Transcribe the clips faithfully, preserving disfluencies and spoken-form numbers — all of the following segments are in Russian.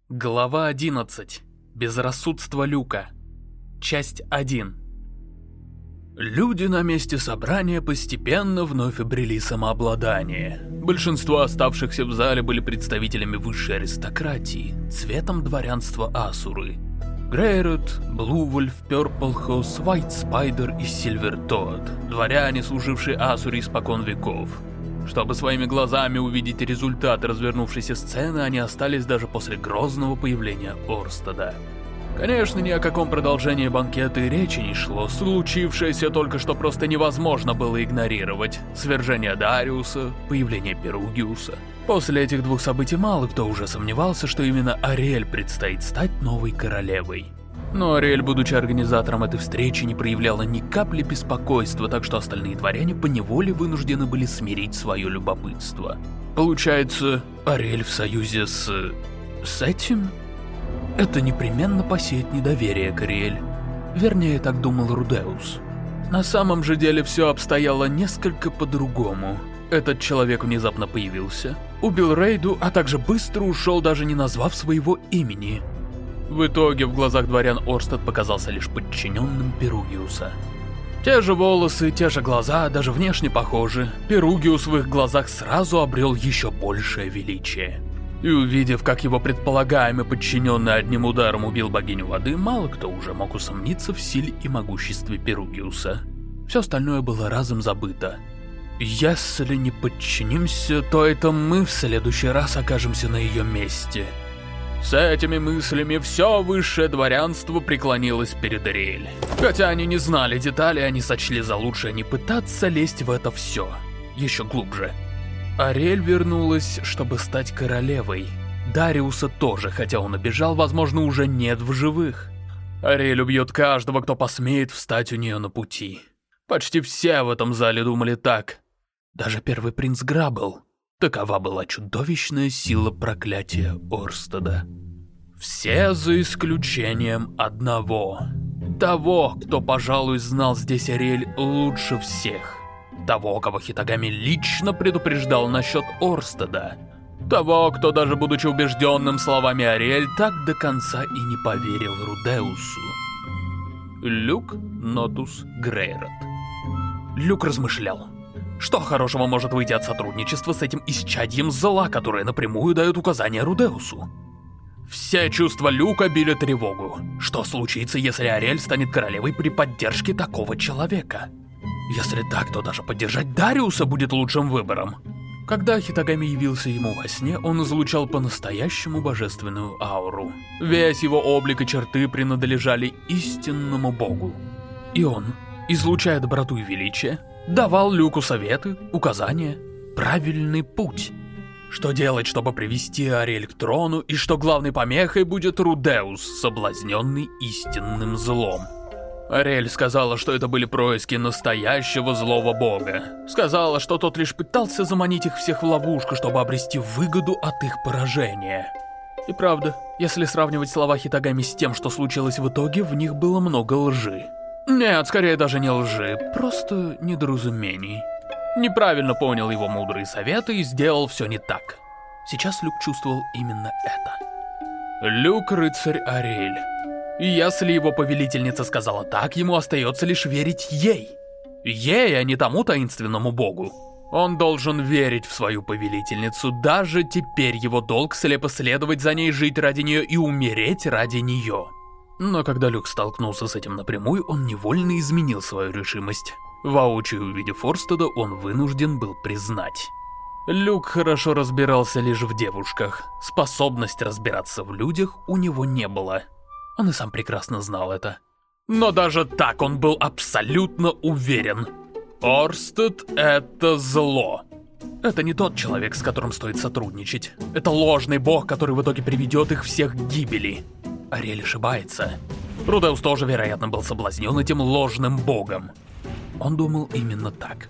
Глава одиннадцать. Безрассудство Люка. Часть один. Люди на месте собрания постепенно вновь обрели самообладание. Большинство оставшихся в зале были представителями высшей аристократии, цветом дворянства Асуры. Грейрот, Блувольф, Пёрплхаус, Вайт Спайдер и Сильвертод, дворяне, служившие Асуре испокон веков. Чтобы своими глазами увидеть результат развернувшейся сцены, они остались даже после грозного появления Орстеда. Конечно, ни о каком продолжении банкета и речи не шло, случившееся только что просто невозможно было игнорировать. Свержение Дариуса, появление Перугиуса. После этих двух событий мало кто уже сомневался, что именно Ариэль предстоит стать новой королевой. Но Ариэль, будучи организатором этой встречи, не проявляла ни капли беспокойства, так что остальные дворяне поневоле вынуждены были смирить свое любопытство. Получается, Ариэль в союзе с... с этим? Это непременно посеет недоверие к Ариэль. Вернее, так думал Рудеус. На самом же деле все обстояло несколько по-другому. Этот человек внезапно появился, убил Рейду, а также быстро ушел, даже не назвав своего имени. В итоге в глазах дворян Орстед показался лишь подчиненным Перугиуса. Те же волосы, те же глаза, даже внешне похожи. Перугиус в их глазах сразу обрел еще большее величие. И увидев, как его предполагаемый подчиненный одним ударом убил богиню воды, мало кто уже мог усомниться в силе и могуществе Перугиуса. Все остальное было разом забыто. Если не подчинимся, то это мы в следующий раз окажемся на ее месте. С этими мыслями все высшее дворянство преклонилось перед Ариэль. Хотя они не знали деталей, они сочли за лучшее не пытаться лезть в это все. Еще глубже. Ариэль вернулась, чтобы стать королевой. Дариуса тоже, хотя он убежал, возможно, уже нет в живых. Ариэль убьет каждого, кто посмеет встать у нее на пути. Почти все в этом зале думали так. Даже первый принц Граббл. Такова была чудовищная сила проклятия Орстеда. Все за исключением одного. Того, кто, пожалуй, знал здесь Ариэль лучше всех. Того, кого Хитагами лично предупреждал насчет Орстеда. Того, кто, даже будучи убежденным словами Ариэль, так до конца и не поверил Рудеусу. Люк Нотус Грейрот. Люк размышлял. Что хорошего может выйти от сотрудничества с этим исчадьем зла, которое напрямую дает указания Рудеусу? Все чувства Люка били тревогу. Что случится, если Ариэль станет королевой при поддержке такого человека? Если так, то даже поддержать Дариуса будет лучшим выбором. Когда Хитагами явился ему во сне, он излучал по-настоящему божественную ауру. Весь его облик и черты принадлежали истинному богу. И он, излучая доброту и величие, давал Люку советы, указания, правильный путь. Что делать, чтобы привести Ариэль к трону, и что главной помехой будет Рудеус, соблазненный истинным злом. Ариэль сказала, что это были происки настоящего злого бога. Сказала, что тот лишь пытался заманить их всех в ловушку, чтобы обрести выгоду от их поражения. И правда, если сравнивать слова Хитагами с тем, что случилось в итоге, в них было много лжи. Нет, скорее даже не лжи, просто недоразумений. Неправильно понял его мудрые советы и сделал все не так. Сейчас Люк чувствовал именно это. Люк — рыцарь Ариэль. И если его повелительница сказала так, ему остается лишь верить ей. Ей, а не тому таинственному богу. Он должен верить в свою повелительницу, даже теперь его долг слепо следовать за ней, жить ради нее и умереть ради нее. Но когда Люк столкнулся с этим напрямую, он невольно изменил свою решимость. Воочию увидев Орстеда, он вынужден был признать. Люк хорошо разбирался лишь в девушках. Способность разбираться в людях у него не было. Он и сам прекрасно знал это. Но даже так он был абсолютно уверен. Орстед — это зло. Это не тот человек, с которым стоит сотрудничать. Это ложный бог, который в итоге приведет их всех к гибели. Ариэль ошибается. Рудеус тоже, вероятно, был соблазнен этим ложным богом. Он думал именно так.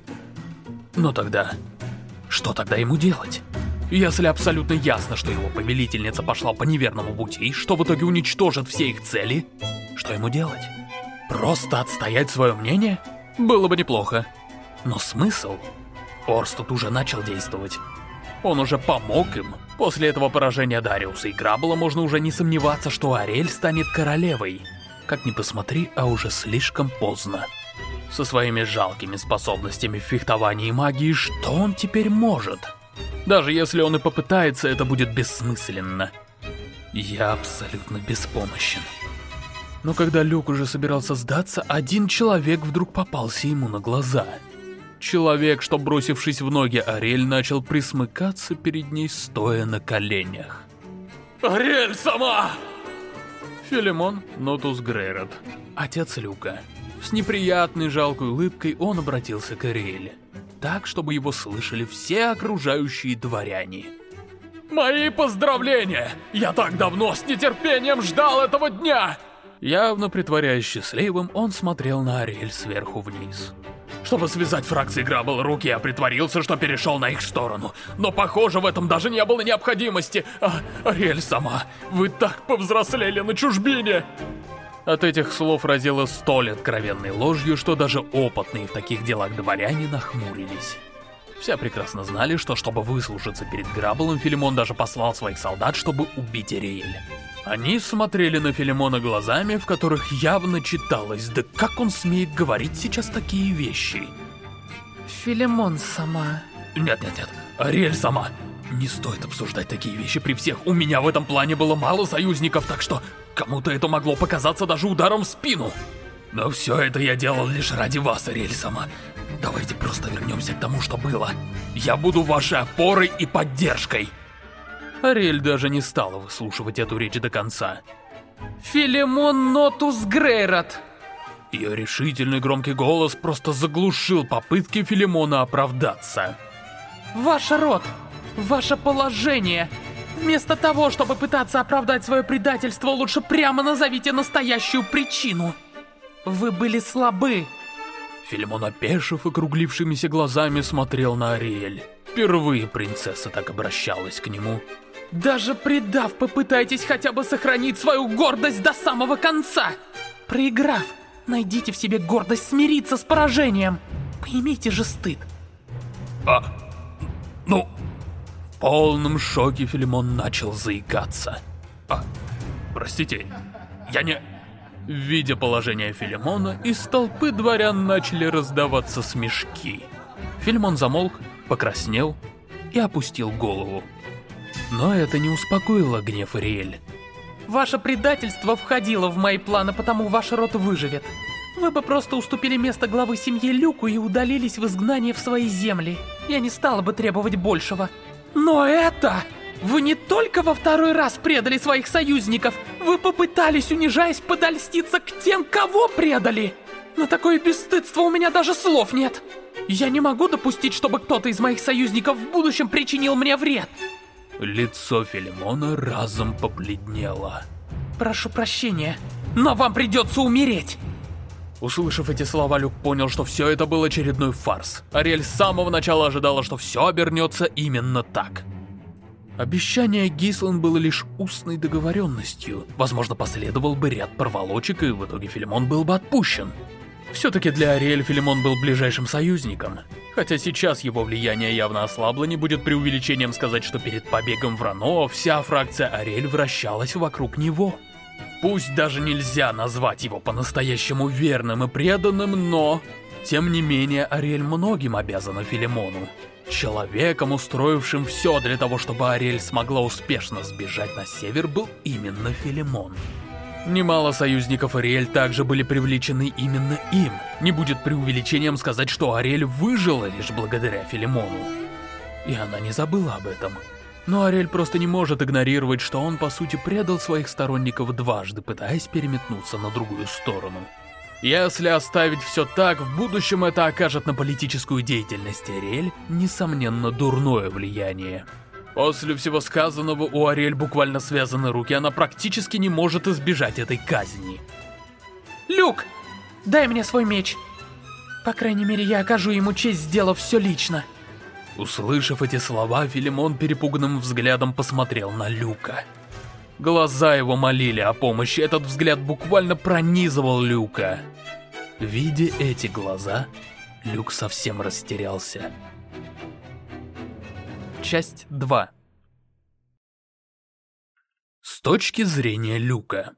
Но тогда... что тогда ему делать? Если абсолютно ясно, что его повелительница пошла по неверному пути, что в итоге уничтожит все их цели, что ему делать? Просто отстоять свое мнение? Было бы неплохо. Но смысл? Орстед уже начал действовать. Он уже помог им. После этого поражения Дариуса и Граббла можно уже не сомневаться, что Ариэль станет королевой. Как ни посмотри, а уже слишком поздно. Со своими жалкими способностями в фехтовании и магии, что он теперь может? Даже если он и попытается, это будет бессмысленно. Я абсолютно беспомощен. Но когда Люк уже собирался сдаться, один человек вдруг попался ему на глаза. Человек, что, бросившись в ноги Ариэль, начал присмыкаться перед ней, стоя на коленях. «Ариэль сама!» Филимон Нотус Грейрот, отец Люка. С неприятной жалкой улыбкой он обратился к Ариэль, так, чтобы его слышали все окружающие дворяне. «Мои поздравления! Я так давно с нетерпением ждал этого дня!» Явно притворяясь счастливым, он смотрел на Ариэль сверху вниз. Чтобы связать фракции Граббл руки, я притворился, что перешел на их сторону. Но, похоже, в этом даже не было необходимости. А, Ариэль сама, вы так повзрослели на чужбине! От этих слов разило столь откровенной ложью, что даже опытные в таких делах дворяне нахмурились. Все прекрасно знали, что чтобы выслужиться перед Грабблом, Филимон даже послал своих солдат, чтобы убить Ариэль. Они смотрели на Филимона глазами, в которых явно читалось, да как он смеет говорить сейчас такие вещи? Филимон сама. Нет-нет-нет, Ариэль сама. Не стоит обсуждать такие вещи при всех. У меня в этом плане было мало союзников, так что кому-то это могло показаться даже ударом в спину. Но все это я делал лишь ради вас, Ариэль сама. Давайте просто вернемся к тому, что было. Я буду вашей опорой и поддержкой. Ариэль даже не стала выслушивать эту речь до конца. Филимон Нотус Грейрот. Ее решительный громкий голос просто заглушил попытки Филимона оправдаться. Ваш род, ваше положение. Вместо того, чтобы пытаться оправдать свое предательство, лучше прямо назовите настоящую причину. Вы были слабы. Филимон, опешив округлившимися глазами, смотрел на Ариэль. Впервые принцесса так обращалась к нему. Даже предав, попытайтесь хотя бы сохранить свою гордость до самого конца. Проиграв, найдите в себе гордость смириться с поражением. Поймите же стыд. А, ну... В полном шоке Филимон начал заикаться. А, простите, я не... Видя положение Филимона, из толпы дворян начали раздаваться смешки. Филимон замолк, покраснел и опустил голову. Но это не успокоило гнев Ариэль. Ваше предательство входило в мои планы, потому ваш род выживет. Вы бы просто уступили место главы семьи Люку и удалились в изгнание в свои земли. Я не стала бы требовать большего. Но это... Вы не только во второй раз предали своих союзников, вы попытались, унижаясь, подольститься к тем, кого предали. На такое бесстыдство у меня даже слов нет. Я не могу допустить, чтобы кто-то из моих союзников в будущем причинил мне вред. Лицо Филимона разом побледнело. Прошу прощения, но вам придется умереть. Услышав эти слова, Люк понял, что все это был очередной фарс. Ариэль с самого начала ожидала, что все обернется именно так. Обещание Гислан было лишь устной договоренностью. Возможно, последовал бы ряд проволочек, и в итоге Филимон был бы отпущен. Все-таки для Ариэль Филимон был ближайшим союзником. Хотя сейчас его влияние явно ослабло, не будет преувеличением сказать, что перед побегом в Рано вся фракция Ариэль вращалась вокруг него. Пусть даже нельзя назвать его по-настоящему верным и преданным, но... Тем не менее, Ариэль многим обязана Филимону. Человеком, устроившим все для того, чтобы Ариэль смогла успешно сбежать на север, был именно Филимон. Немало союзников Ариэль также были привлечены именно им. Не будет преувеличением сказать, что Ариэль выжила лишь благодаря Филимону. И она не забыла об этом. Но Ариэль просто не может игнорировать, что он по сути предал своих сторонников дважды, пытаясь переметнуться на другую сторону. Если оставить все так, в будущем это окажет на политическую деятельность Ариэль, несомненно, дурное влияние. После всего сказанного у Ариэль буквально связаны руки, она практически не может избежать этой казни. Люк, дай мне свой меч. По крайней мере, я окажу ему честь, сделав все лично. Услышав эти слова, Филимон перепуганным взглядом посмотрел на Люка. Глаза его молили о помощи, этот взгляд буквально пронизывал Люка. Видя эти глаза, Люк совсем растерялся. Часть два. С точки зрения Люка.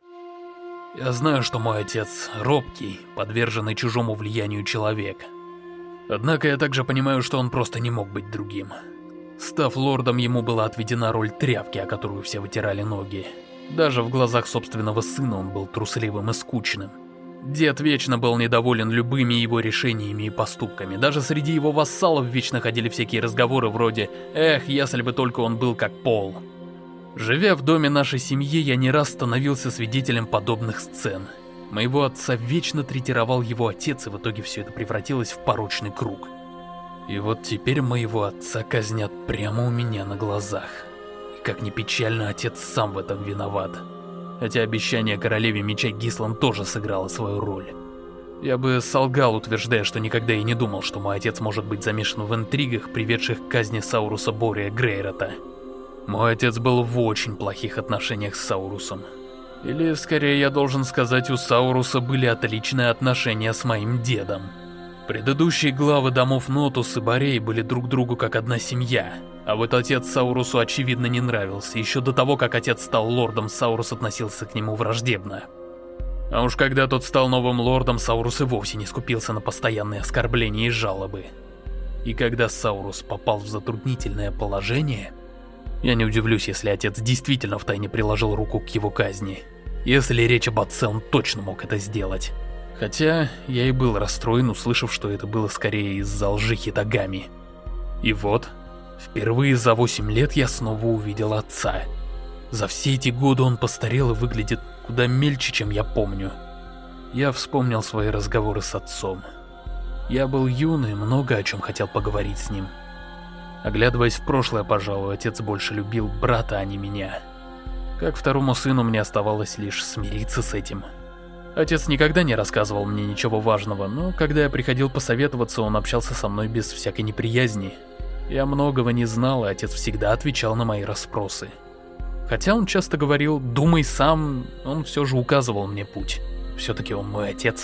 Я знаю, что мой отец робкий, подверженный чужому влиянию человек. Однако я также понимаю, что он просто не мог быть другим. Став лордом, ему была отведена роль тряпки, о которую все вытирали ноги. Даже в глазах собственного сына он был трусливым и скучным. Дед вечно был недоволен любыми его решениями и поступками. Даже среди его вассалов вечно ходили всякие разговоры вроде «Эх, если бы только он был как Пол». Живя в доме нашей семьи, я не раз становился свидетелем подобных сцен. Моего отца вечно третировал его отец, и в итоге все это превратилось в порочный круг. И вот теперь моего отца казнят прямо у меня на глазах. И как ни печально, отец сам в этом виноват. Хотя обещание королеве меча Гислан тоже сыграло свою роль. Я бы солгал, утверждая, что никогда и не думал, что мой отец может быть замешан в интригах, приведших к казни Сауруса Бория Грейрота. Мой отец был в очень плохих отношениях с Саурусом. Или, скорее, я должен сказать, у Сауруса были отличные отношения с моим дедом. Предыдущие главы домов Нотус и Борей были друг другу как одна семья. А вот отец Саурусу очевидно не нравился. Еще до того, как отец стал лордом, Саурус относился к нему враждебно. А уж когда тот стал новым лордом, Саурус и вовсе не скупился на постоянные оскорбления и жалобы. И когда Саурус попал в затруднительное положение... Я не удивлюсь, если отец действительно втайне приложил руку к его казни. Если речь об отце, он точно мог это сделать. Хотя я и был расстроен, услышав, что это было скорее из-за лжи Хитагами. И вот, впервые за восемь лет я снова увидел отца. За все эти годы он постарел и выглядит куда мельче, чем я помню. Я вспомнил свои разговоры с отцом. Я был юный, много о чем хотел поговорить с ним. Оглядываясь в прошлое, пожалуй, отец больше любил брата, а не меня. Как второму сыну мне оставалось лишь смириться с этим. Отец никогда не рассказывал мне ничего важного, но когда я приходил посоветоваться, он общался со мной без всякой неприязни. Я многого не знал, и отец всегда отвечал на мои расспросы. Хотя он часто говорил «думай сам», он все же указывал мне путь. Все-таки он мой отец.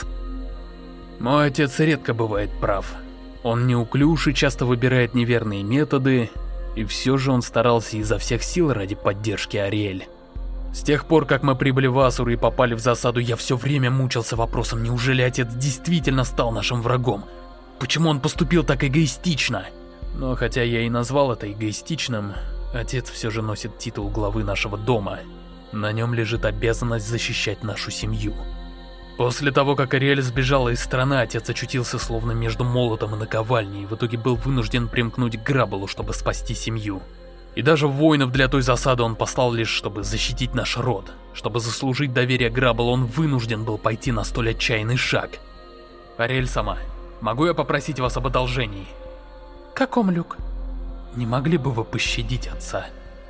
Мой отец редко бывает прав. Он неуклюж и часто выбирает неверные методы, и все же он старался изо всех сил ради поддержки Ариэль. С тех пор, как мы прибыли в Асуру и попали в засаду, я все время мучился вопросом, неужели отец действительно стал нашим врагом? Почему он поступил так эгоистично? Но хотя я и назвал это эгоистичным, отец все же носит титул главы нашего дома. На нем лежит обязанность защищать нашу семью. После того, как Ариэль сбежала из страны, отец очутился словно между молотом и наковальней, и в итоге был вынужден примкнуть к Граббелу, чтобы спасти семью. И даже воинов для той засады он послал лишь, чтобы защитить наш род. Чтобы заслужить доверие Граббелу, он вынужден был пойти на столь отчаянный шаг. Ариэль сама, могу я попросить вас об одолжении? Каком, Люк? Не могли бы вы пощадить отца?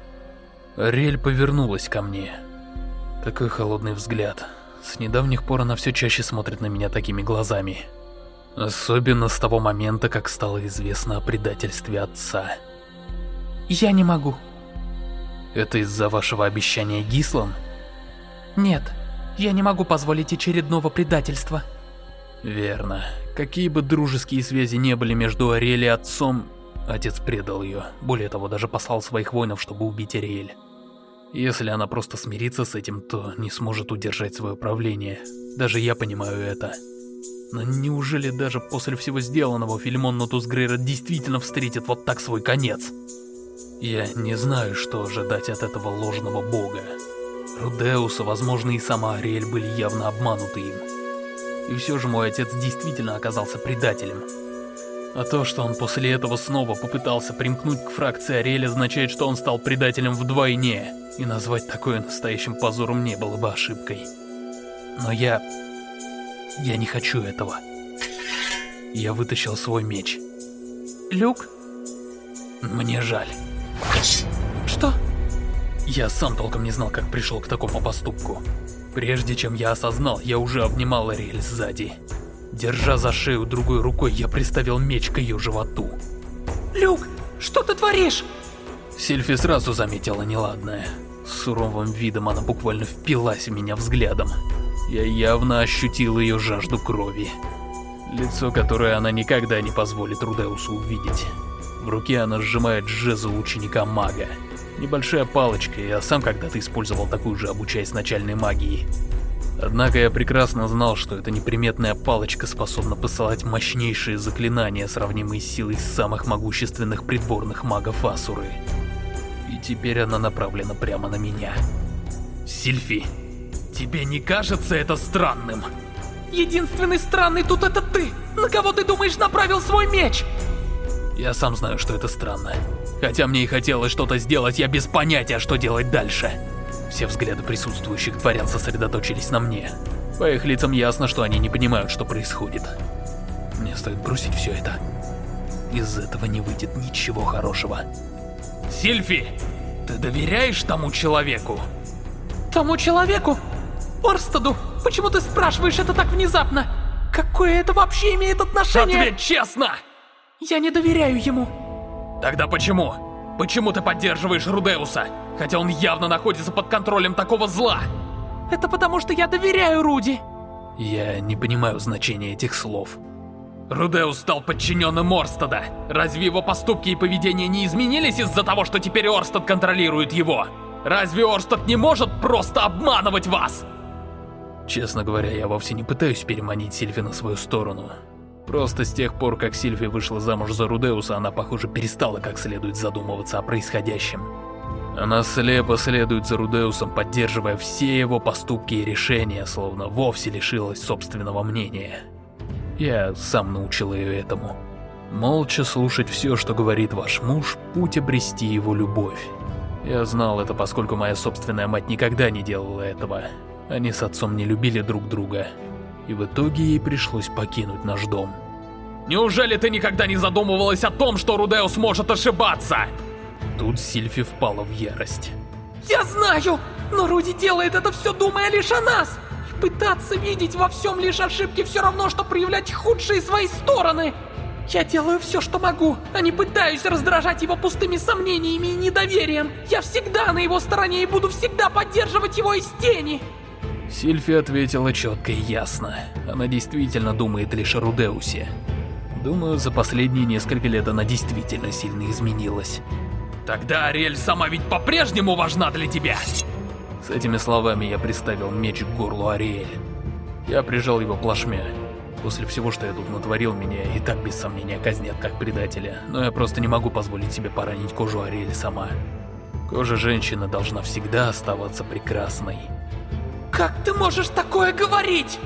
Ариэль повернулась ко мне. Такой холодный взгляд. С недавних пор она все чаще смотрит на меня такими глазами. Особенно с того момента, как стало известно о предательстве отца. Я не могу. Это из-за вашего обещания Гислан? Нет, я не могу позволить очередного предательства. Верно. Какие бы дружеские связи не были между Ариэль и отцом, отец предал ее. Более того, даже послал своих воинов, чтобы убить Ариэль. Если она просто смирится с этим, то не сможет удержать свое правление. Даже я понимаю это. Но неужели даже после всего сделанного Филимон Нотус Грейрот действительно встретит вот так свой конец? Я не знаю, что ожидать от этого ложного бога. Рудеус, а возможно и сама Ариэль были явно обмануты им. И все же мой отец действительно оказался предателем. А то, что он после этого снова попытался примкнуть к фракции Ариэль, означает, что он стал предателем вдвойне. И назвать такое настоящим позором не было бы ошибкой. Но я... я не хочу этого. Я вытащил свой меч. Люк? Мне жаль. Что? Я сам толком не знал, как пришел к такому поступку. Прежде чем я осознал, я уже обнимал Ариэль сзади. Держа за шею другой рукой, я приставил меч к ее животу. Люк, что ты творишь? Сильфи сразу заметила неладное. С суровым видом она буквально впилась в меня взглядом. Я явно ощутил ее жажду крови. Лицо, которое она никогда не позволит Рудеусу увидеть. В руке она сжимает жезл ученика-мага. Небольшая палочка, я сам когда-то использовал такую же, обучаясь начальной магии. Однако я прекрасно знал, что эта неприметная палочка способна посылать мощнейшие заклинания, сравнимые с силой самых могущественных придворных магов Асуры. И теперь она направлена прямо на меня. Сильфи, тебе не кажется это странным? Единственный странный тут это ты! На кого ты думаешь направил свой меч? Я сам знаю, что это странно. Хотя мне и хотелось что-то сделать, я без понятия, что делать дальше. Все взгляды присутствующих дворян сосредоточились на мне. По их лицам ясно, что они не понимают, что происходит. Мне стоит бросить все это. Из этого не выйдет ничего хорошего. Сильфи, ты доверяешь тому человеку? Тому человеку? Орстаду? Почему ты спрашиваешь это так внезапно? Какое это вообще имеет отношение? Ответь честно! Я не доверяю ему. Тогда почему? Почему ты поддерживаешь Рудеуса, хотя он явно находится под контролем такого зла? Это потому, что я доверяю Руди. Я не понимаю значения этих слов. Рудеус стал подчиненным Орстада. Разве его поступки и поведение не изменились из-за того, что теперь Орстад контролирует его? Разве Орстад не может просто обманывать вас? Честно говоря, я вовсе не пытаюсь переманить Сильфи на свою сторону. Просто с тех пор, как Сильфи вышла замуж за Рудеуса, она, похоже, перестала как следует задумываться о происходящем. Она слепо следует за Рудеусом, поддерживая все его поступки и решения, словно вовсе лишилась собственного мнения. Я сам научил ее этому. Молча слушать все, что говорит ваш муж, путь обрести его любовь. Я знал это, поскольку моя собственная мать никогда не делала этого. Они с отцом не любили друг друга. И в итоге ей пришлось покинуть наш дом. Неужели ты никогда не задумывалась о том, что Рудеус может ошибаться? Тут Сильфи впала в ярость. Я знаю, но Руди делает это все, думая лишь о нас. И пытаться видеть во всем лишь ошибки все равно, что проявлять худшие свои стороны. Я делаю все, что могу, а не пытаюсь раздражать его пустыми сомнениями и недоверием. Я всегда на его стороне и буду всегда поддерживать его из тени. Сильфи ответила четко и ясно. Она действительно думает лишь о Рудеусе. Думаю, за последние несколько лет она действительно сильно изменилась. Тогда Ариэль сама ведь по-прежнему важна для тебя? С этими словами я приставил меч к горлу Ариэль. Я прижал его плашмя. После всего, что я тут натворил, меня и так без сомнения казнят как предателя. Но я просто не могу позволить себе поранить кожу Ариэль сама. Кожа женщины должна всегда оставаться прекрасной. Как ты можешь такое говорить?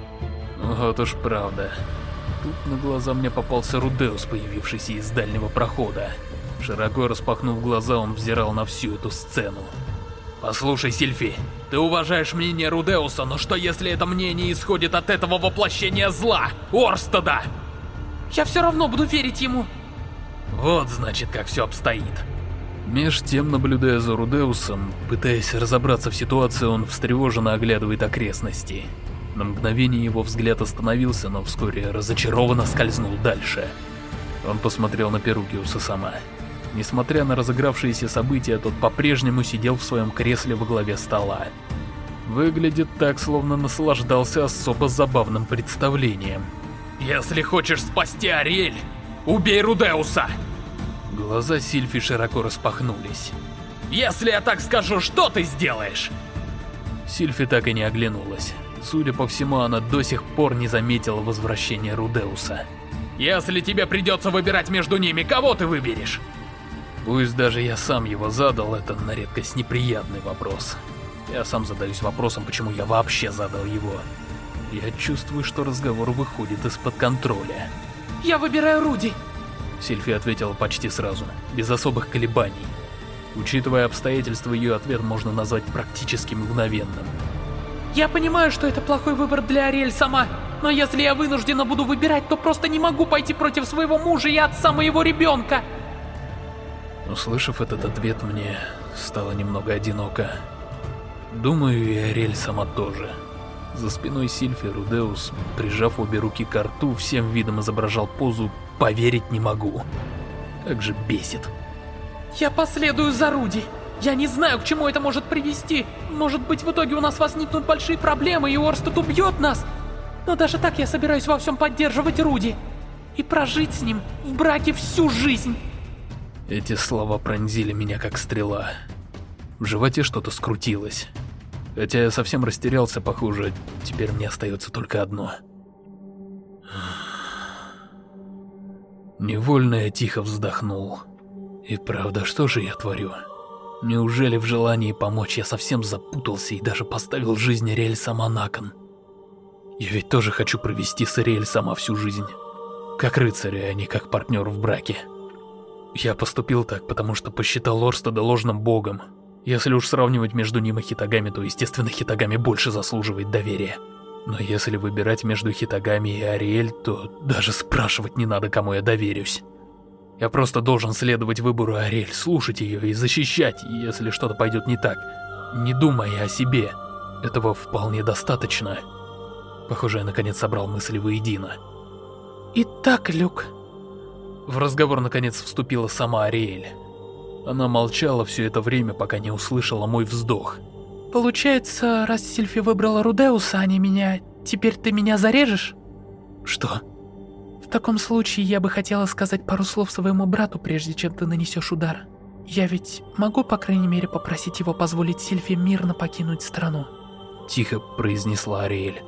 Вот уж правда. Тут на глаза мне попался Рудеус, появившийся из дальнего прохода. Широко распахнув глаза, он взирал на всю эту сцену. Послушай, Сильфи, ты уважаешь мнение Рудеуса, но что если это мнение исходит от этого воплощения зла, Орстада? Я все равно буду верить ему. Вот значит, как все обстоит. Меж тем, наблюдая за Рудеусом, пытаясь разобраться в ситуации, он встревоженно оглядывает окрестности. На мгновение его взгляд остановился, но вскоре разочарованно скользнул дальше. Он посмотрел на Перугиуса сама. Несмотря на разыгравшиеся события, тот по-прежнему сидел в своем кресле во главе стола. Выглядит так, словно наслаждался особо забавным представлением. «Если хочешь спасти Ариэль, убей Рудеуса!» Глаза Сильфи широко распахнулись. «Если я так скажу, что ты сделаешь?» Сильфи так и не оглянулась. Судя по всему, она до сих пор не заметила возвращения Рудеуса. «Если тебе придется выбирать между ними, кого ты выберешь?» Пусть даже я сам его задал, это на редкость неприятный вопрос. Я сам задаюсь вопросом, почему я вообще задал его. Я чувствую, что разговор выходит из-под контроля. Я выбираю Руди. Сильфи ответила почти сразу, без особых колебаний. Учитывая обстоятельства, ее ответ можно назвать практически мгновенным. Я понимаю, что это плохой выбор для Ариэль сама, но если я вынуждена буду выбирать, то просто не могу пойти против своего мужа и отца моего ребенка. Услышав этот ответ, мне стало немного одиноко. Думаю, и Ариэль сама тоже. За спиной Сильфи Рудеус, прижав обе руки к рту, всем видом изображал позу «поверить не могу». Как же бесит. Я последую за Руди. Я не знаю, к чему это может привести. Может быть, в итоге у нас возникнут большие проблемы, и Орстад убьет нас. Но даже так я собираюсь во всем поддерживать Руди. И прожить с ним в браке всю жизнь. Эти слова пронзили меня как стрела. В животе что-то скрутилось. Хотя я совсем растерялся, похоже, теперь мне остается только одно. Невольно я тихо вздохнул. И правда, что же я творю? Неужели в желании помочь я совсем запутался и даже поставил жизнь Ариэль сама на кон? Я ведь тоже хочу провести с Ариэль сама всю жизнь. Как рыцаря, а не как партнер в браке. Я поступил так, потому что посчитал Орстеда ложным богом. Если уж сравнивать между ним и Хитагами, то, естественно, Хитагами больше заслуживает доверия. Но если выбирать между Хитагами и Ариэль, то даже спрашивать не надо, кому я доверюсь. Я просто должен следовать выбору Ариэль, слушать ее и защищать, если что-то пойдет не так, не думая о себе. Этого вполне достаточно. Похоже, я наконец собрал мысли воедино. Итак, Люк... В разговор наконец вступила сама Ариэль. Она молчала все это время, пока не услышала мой вздох. Получается, раз Сильфи выбрала Рудеуса, а не меня, теперь ты меня зарежешь? Что? В таком случае я бы хотела сказать пару слов своему брату, прежде чем ты нанесешь удар. Я ведь могу, по крайней мере, попросить его позволить Сильфи мирно покинуть страну. Тихо произнесла Ариэль.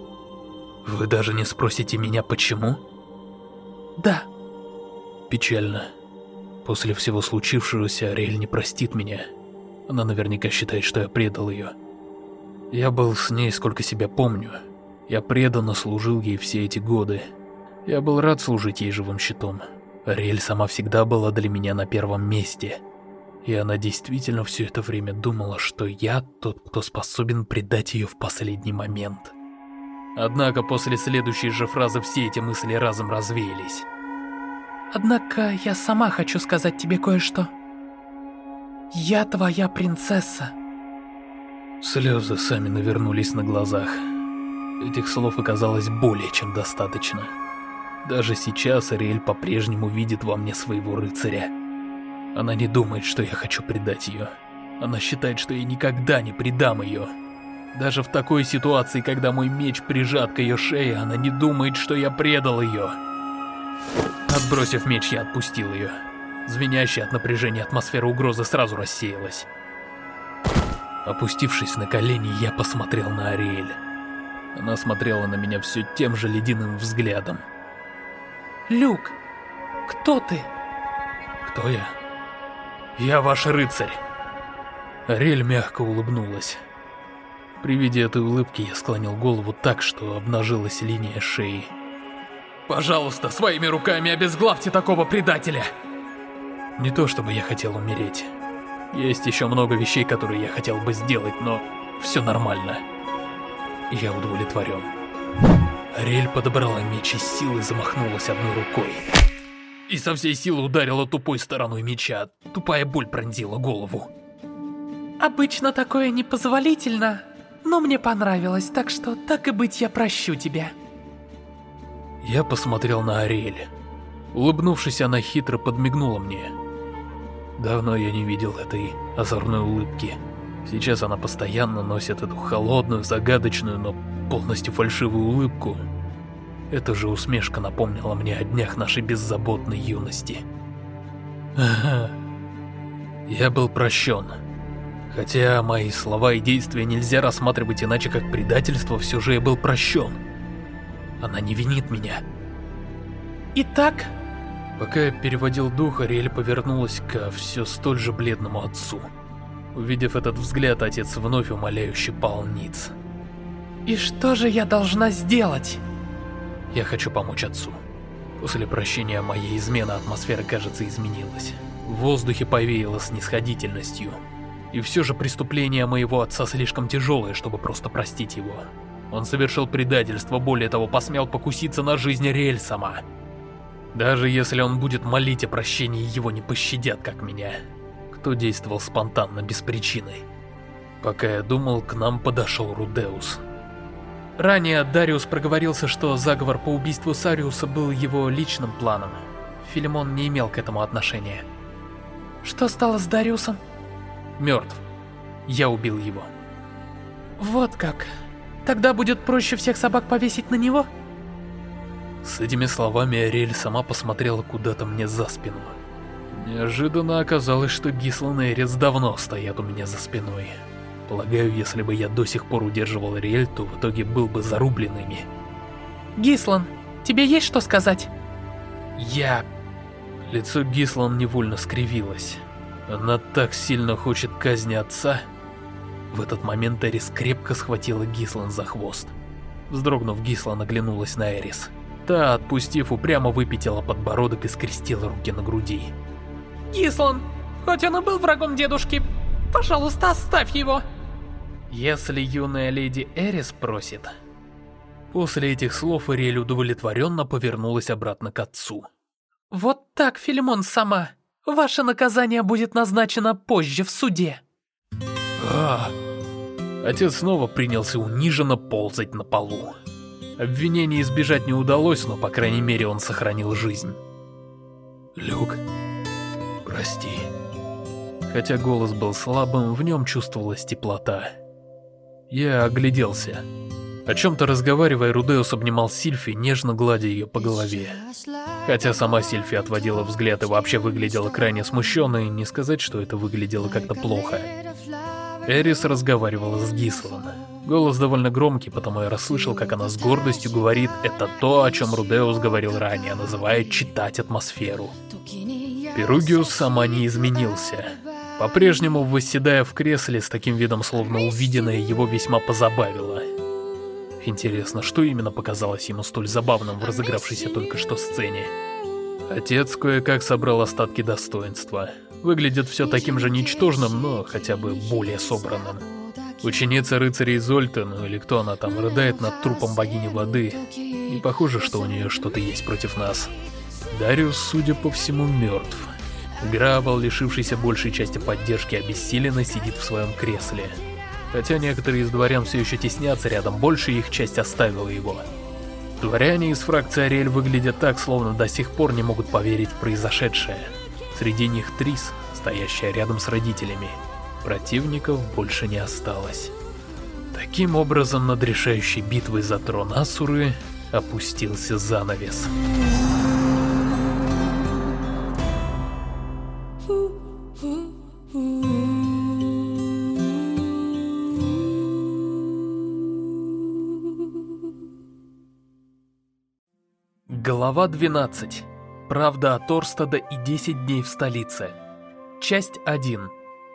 Вы даже не спросите меня, почему? Да. Печально. После всего случившегося Ариэль не простит меня. Она наверняка считает, что я предал ее. Я был с ней, сколько себя помню. Я преданно служил ей все эти годы. Я был рад служить ей живым щитом. Ариэль сама всегда была для меня на первом месте. И она действительно все это время думала, что я тот, кто способен предать ее в последний момент. Однако после следующей же фразы все эти мысли разом развеялись. Однако я сама хочу сказать тебе кое-что. Я твоя принцесса. Слезы сами навернулись на глазах. Этих слов оказалось более чем достаточно. Даже сейчас Ариэль по-прежнему видит во мне своего рыцаря. Она не думает, что я хочу предать ее. Она считает, что я никогда не предам ее. Даже в такой ситуации, когда мой меч прижат к ее шее, она не думает, что я предал ее. Отбросив меч, я отпустил ее. Звенящая от напряжения атмосфера угрозы сразу рассеялась. Опустившись на колени, я посмотрел на Ариэль. Она смотрела на меня все тем же ледяным взглядом. Люк, кто ты? Кто я? Я ваш рыцарь. Ариэль мягко улыбнулась. При виде этой улыбки я склонил голову так, что обнажилась линия шеи. Пожалуйста, своими руками обезглавьте такого предателя! Не то чтобы я хотел умереть. Есть еще много вещей, которые я хотел бы сделать, но все нормально. Я удовлетворен. Ариэль подобрала меч и с силой замахнулась одной рукой. И со всей силы ударила тупой стороной меча. Тупая боль пронзила голову. Обычно такое непозволительно, но мне понравилось, так что так и быть, я прощу тебя. Я посмотрел на Ариэль. Улыбнувшись, она хитро подмигнула мне. Давно я не видел этой озорной улыбки. Сейчас она постоянно носит эту холодную, загадочную, но полностью фальшивую улыбку. Эта же усмешка напомнила мне о днях нашей беззаботной юности. Я был прощен. Хотя мои слова и действия нельзя рассматривать иначе, как предательство, все же я был прощен. Она не винит меня. Итак... Пока я переводил дух, Ариэль повернулась ко все столь же бледному отцу. Увидев этот взгляд, отец вновь умоляюще пал ниц. И что же я должна сделать? Я хочу помочь отцу. После прощения моей измены атмосфера, кажется, изменилась. В воздухе повеяло снисходительностью. И все же преступление моего отца слишком тяжелое, чтобы просто простить его. Он совершил предательство, более того, посмел покуситься на жизнь Ариэль сама. Даже если он будет молить о прощении, его не пощадят, как меня. Кто действовал спонтанно, без причины. Пока я думал, к нам подошел Рудеус. Ранее Дариус проговорился, что заговор по убийству Сариуса был его личным планом. Филимон не имел к этому отношения. Что стало с Дариусом? Мертв. Я убил его. Вот как. Тогда будет проще всех собак повесить на него? С этими словами Ариэль сама посмотрела куда-то мне за спину. Неожиданно оказалось, что Гислан и Эрис давно стоят у меня за спиной. Полагаю, если бы я до сих пор удерживал Ариэль, то в итоге был бы зарублен ими. Гислан, тебе есть что сказать? Я... Лицо Гислан невольно скривилось. Она так сильно хочет казни отца. В этот момент Эрис крепко схватила Гислан за хвост. Вздрогнув, Гислан оглянулась на Эрис. Та, отпустив, упрямо выпятила подбородок и скрестила руки на груди. Гислан, хоть он и был врагом дедушки, пожалуйста, оставь его. Если юная леди Эрис просит... После этих слов Ариэль удовлетворенно повернулась обратно к отцу. Вот так, Филимон сама. Ваше наказание будет назначено позже в суде. А, отец снова принялся униженно ползать на полу. Обвинения избежать не удалось, но по крайней мере он сохранил жизнь. Люк, прости. Хотя голос был слабым, в нем чувствовалась теплота. Я огляделся. О чем-то разговаривая, Рудеус обнимал Сильфи, нежно гладя ее по голове. Хотя сама Сильфи отводила взгляд и вообще выглядела крайне смущенной, не сказать, что это выглядело как-то плохо. Эрис разговаривала с Гислан. Голос довольно громкий, потому я расслышал, как она с гордостью говорит «это то, о чем Рудеус говорил ранее», называя «читать атмосферу». Перугиус сама не изменился. По-прежнему, восседая в кресле, с таким видом, словно увиденное его весьма позабавило. Интересно, что именно показалось ему столь забавным в разыгравшейся только что сцене? Отец кое-как собрал остатки достоинства. Выглядит все таким же ничтожным, но хотя бы более собранным. Ученица рыцаря Изольты, ну или кто она там, рыдает над трупом богини воды. Не похоже, что у нее что-то есть против нас. Дариус, судя по всему, мертв. Грабл, лишившийся большей части поддержки, обессиленно сидит в своем кресле. Хотя некоторые из дворян все еще теснятся рядом, большая их часть оставила его. Дворяне из фракции Ариэль выглядят так, словно до сих пор не могут поверить в произошедшее. Среди них Трис, стоящая рядом с родителями. Противников больше не осталось. Таким образом, над решающей битвой за трон Асуры опустился занавес. Глава двенадцать. Правда от Орстада и десять дней в столице. Часть один.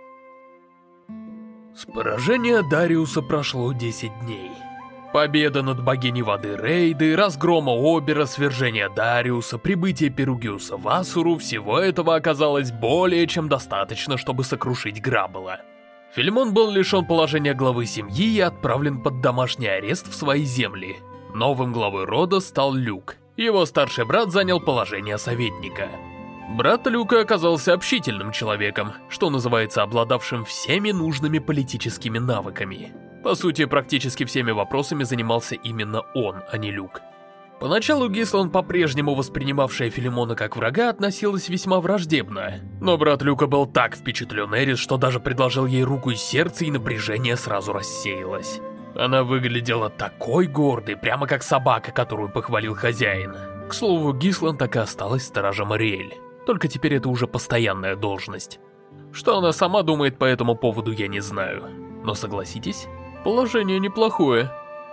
С поражения Дариуса прошло десять дней. Победа над богиней воды Рейды, разгрома Обера, свержение Дариуса, прибытие Перугиуса в Асуру — всего этого оказалось более чем достаточно, чтобы сокрушить Граббела. Филимон был лишен положения главы семьи и отправлен под домашний арест в свои земли. Новым главой рода стал Люк. Его старший брат занял положение советника. Брат Люка оказался общительным человеком, что называется обладавшим всеми нужными политическими навыками. По сути, практически всеми вопросами занимался именно он, а не Люк. Поначалу Гислан, по-прежнему воспринимавшая Филимона как врага, относилась весьма враждебно. Но брат Люка был так впечатлен Эрис, что даже предложил ей руку и сердце, и напряжение сразу рассеялось. Она выглядела такой гордой, прямо как собака, которую похвалил хозяин. К слову, Гислан так и осталась сторожем Ариэль. Только теперь это уже постоянная должность. Что она сама думает по этому поводу, я не знаю. Но согласитесь, положение неплохое.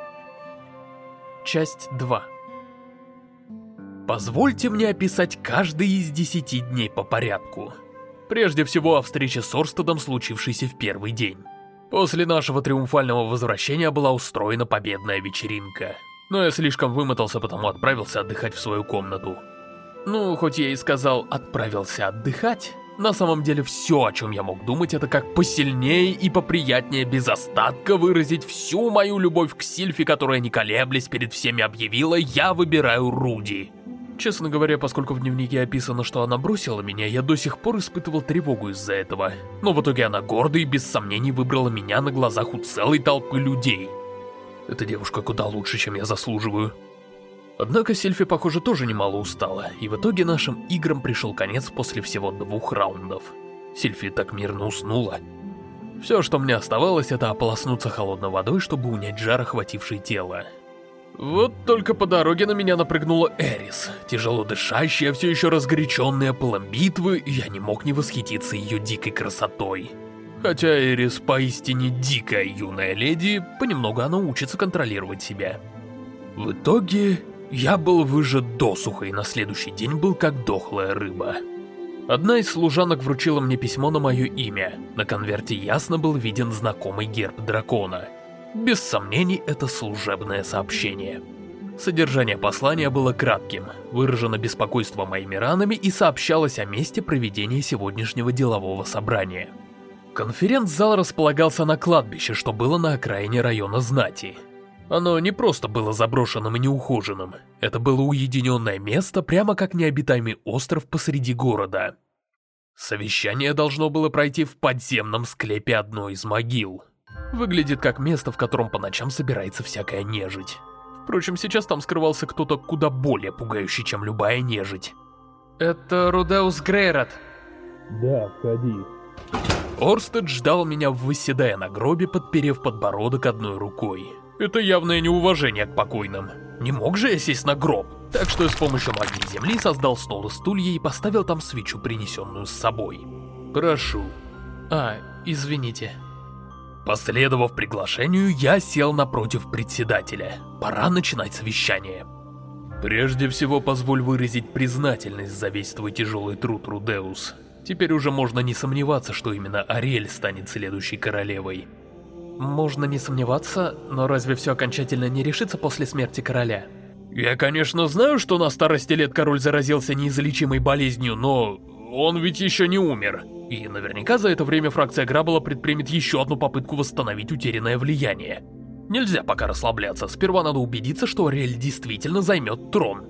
Часть два. Позвольте мне описать каждый из десяти дней по порядку. Прежде всего о встрече с Орстадом, случившейся в первый день. После нашего триумфального возвращения была устроена победная вечеринка. Но я слишком вымотался, потому отправился отдыхать в свою комнату. Ну, хоть я и сказал «отправился отдыхать», на самом деле все, о чем я мог думать, это как посильнее и поприятнее без остатка выразить всю мою любовь к Сильфи, которая, не колеблясь, перед всеми объявила «я выбираю Руди». Честно говоря, поскольку в дневнике описано, что она бросила меня, я до сих пор испытывал тревогу из-за этого. Но в итоге она гордо и без сомнений выбрала меня на глазах у целой толпы людей. Эта девушка куда лучше, чем я заслуживаю. Однако Сильфи, похоже, тоже немало устала, и в итоге нашим играм пришел конец после всего двух раундов. Сильфи так мирно уснула. Все, что мне оставалось, это ополоснуться холодной водой, чтобы унять жар, охвативший тело. Вот только по дороге на меня напрыгнула Эрис, тяжело дышащая, все еще разгоряченная полом битвы, и я не мог не восхититься ее дикой красотой. Хотя Эрис поистине дикая юная леди, понемногу она учится контролировать себя. В итоге, я был выжат досуха и на следующий день был как дохлая рыба. Одна из служанок вручила мне письмо на мое имя. На конверте ясно был виден знакомый герб дракона. Без сомнений, это служебное сообщение. Содержание послания было кратким, выражено беспокойство моими ранами и сообщалось о месте проведения сегодняшнего делового собрания. Конференц-зал располагался на кладбище, что было на окраине района знати. Оно не просто было заброшенным и неухоженным, это было уединенное место, прямо как необитаемый остров посреди города. Совещание должно было пройти в подземном склепе одной из могил. Выглядит как место, в котором по ночам собирается всякая нежить. Впрочем, сейчас там скрывался кто-то куда более пугающий, чем любая нежить. Это Рудеус Грейрот. Да, входи. Орстед ждал меня, восседая на гробе, подперев подбородок одной рукой. Это явное неуважение к покойным. Не мог же я сесть на гроб? Так что я с помощью магии земли создал стол и стулья и поставил там свечу, принесенную с собой. Прошу. А, извините. Последовав приглашению, я сел напротив председателя. Пора начинать совещание. Прежде всего, позволь выразить признательность за весь твой тяжелый труд, Рудеус. Теперь уже можно не сомневаться, что именно Ариэль станет следующей королевой. Можно не сомневаться, но разве все окончательно не решится после смерти короля? Я, конечно, знаю, что на старости лет король заразился неизлечимой болезнью, но он ведь еще не умер. И наверняка за это время фракция Граббла предпримет еще одну попытку восстановить утерянное влияние. Нельзя пока расслабляться, сперва надо убедиться, что Ариэль действительно займет трон.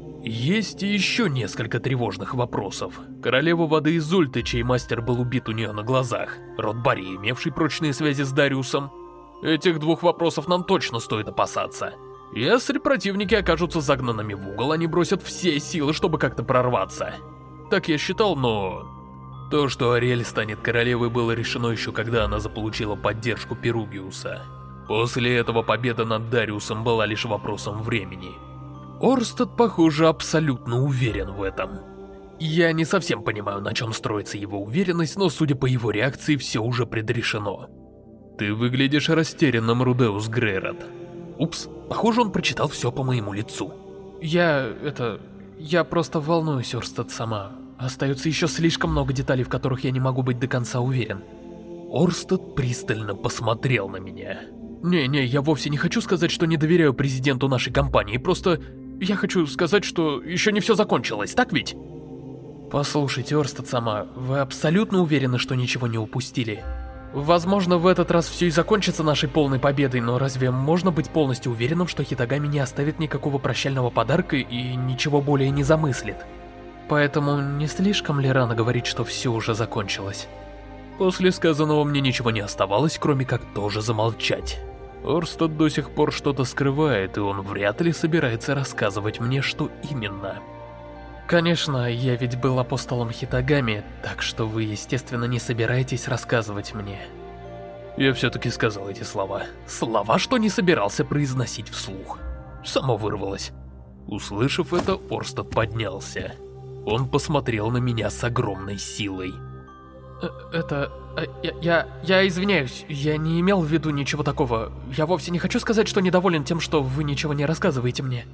Есть и еще несколько тревожных вопросов. Королева воды Изульты, чей мастер был убит у нее на глазах. Род Барри, имевший прочные связи с Дариусом. Этих двух вопросов нам точно стоит опасаться. Если противники окажутся загнанными в угол, они бросят все силы, чтобы как-то прорваться. Так я считал, но... То, что Ариэль станет королевой, было решено еще когда она заполучила поддержку Перугиуса. После этого победа над Дариусом была лишь вопросом времени. Орстед, похоже, абсолютно уверен в этом. Я не совсем понимаю, на чем строится его уверенность, но судя по его реакции, все уже предрешено. Ты выглядишь растерянным, Рудеус Грейрот. Упс, похоже, он прочитал все по моему лицу. Я... это... я просто волнуюсь, Орстед, сама. Остается еще слишком много деталей, в которых я не могу быть до конца уверен. Орстед пристально посмотрел на меня. Не-не, я вовсе не хочу сказать, что не доверяю президенту нашей компании, просто... Я хочу сказать, что еще не все закончилось, так ведь? Послушайте, Орстед, сама, вы абсолютно уверены, что ничего не упустили? Возможно, в этот раз все и закончится нашей полной победой, но разве можно быть полностью уверенным, что Хитагами не оставит никакого прощального подарка и ничего более не замыслит? Поэтому не слишком ли рано говорить, что все уже закончилось? После сказанного мне ничего не оставалось, кроме как тоже замолчать. Орстед до сих пор что-то скрывает, и он вряд ли собирается рассказывать мне, что именно. Конечно, я ведь был апостолом Хитагами, так что вы, естественно, не собираетесь рассказывать мне. Я все-таки сказал эти слова. Слова, что не собирался произносить вслух. Само вырвалось. Услышав это, Орстед поднялся. Он посмотрел на меня с огромной силой. Это... Я, я, я извиняюсь, я не имел в виду ничего такого. Я вовсе не хочу сказать, что недоволен тем, что вы ничего не рассказываете мне.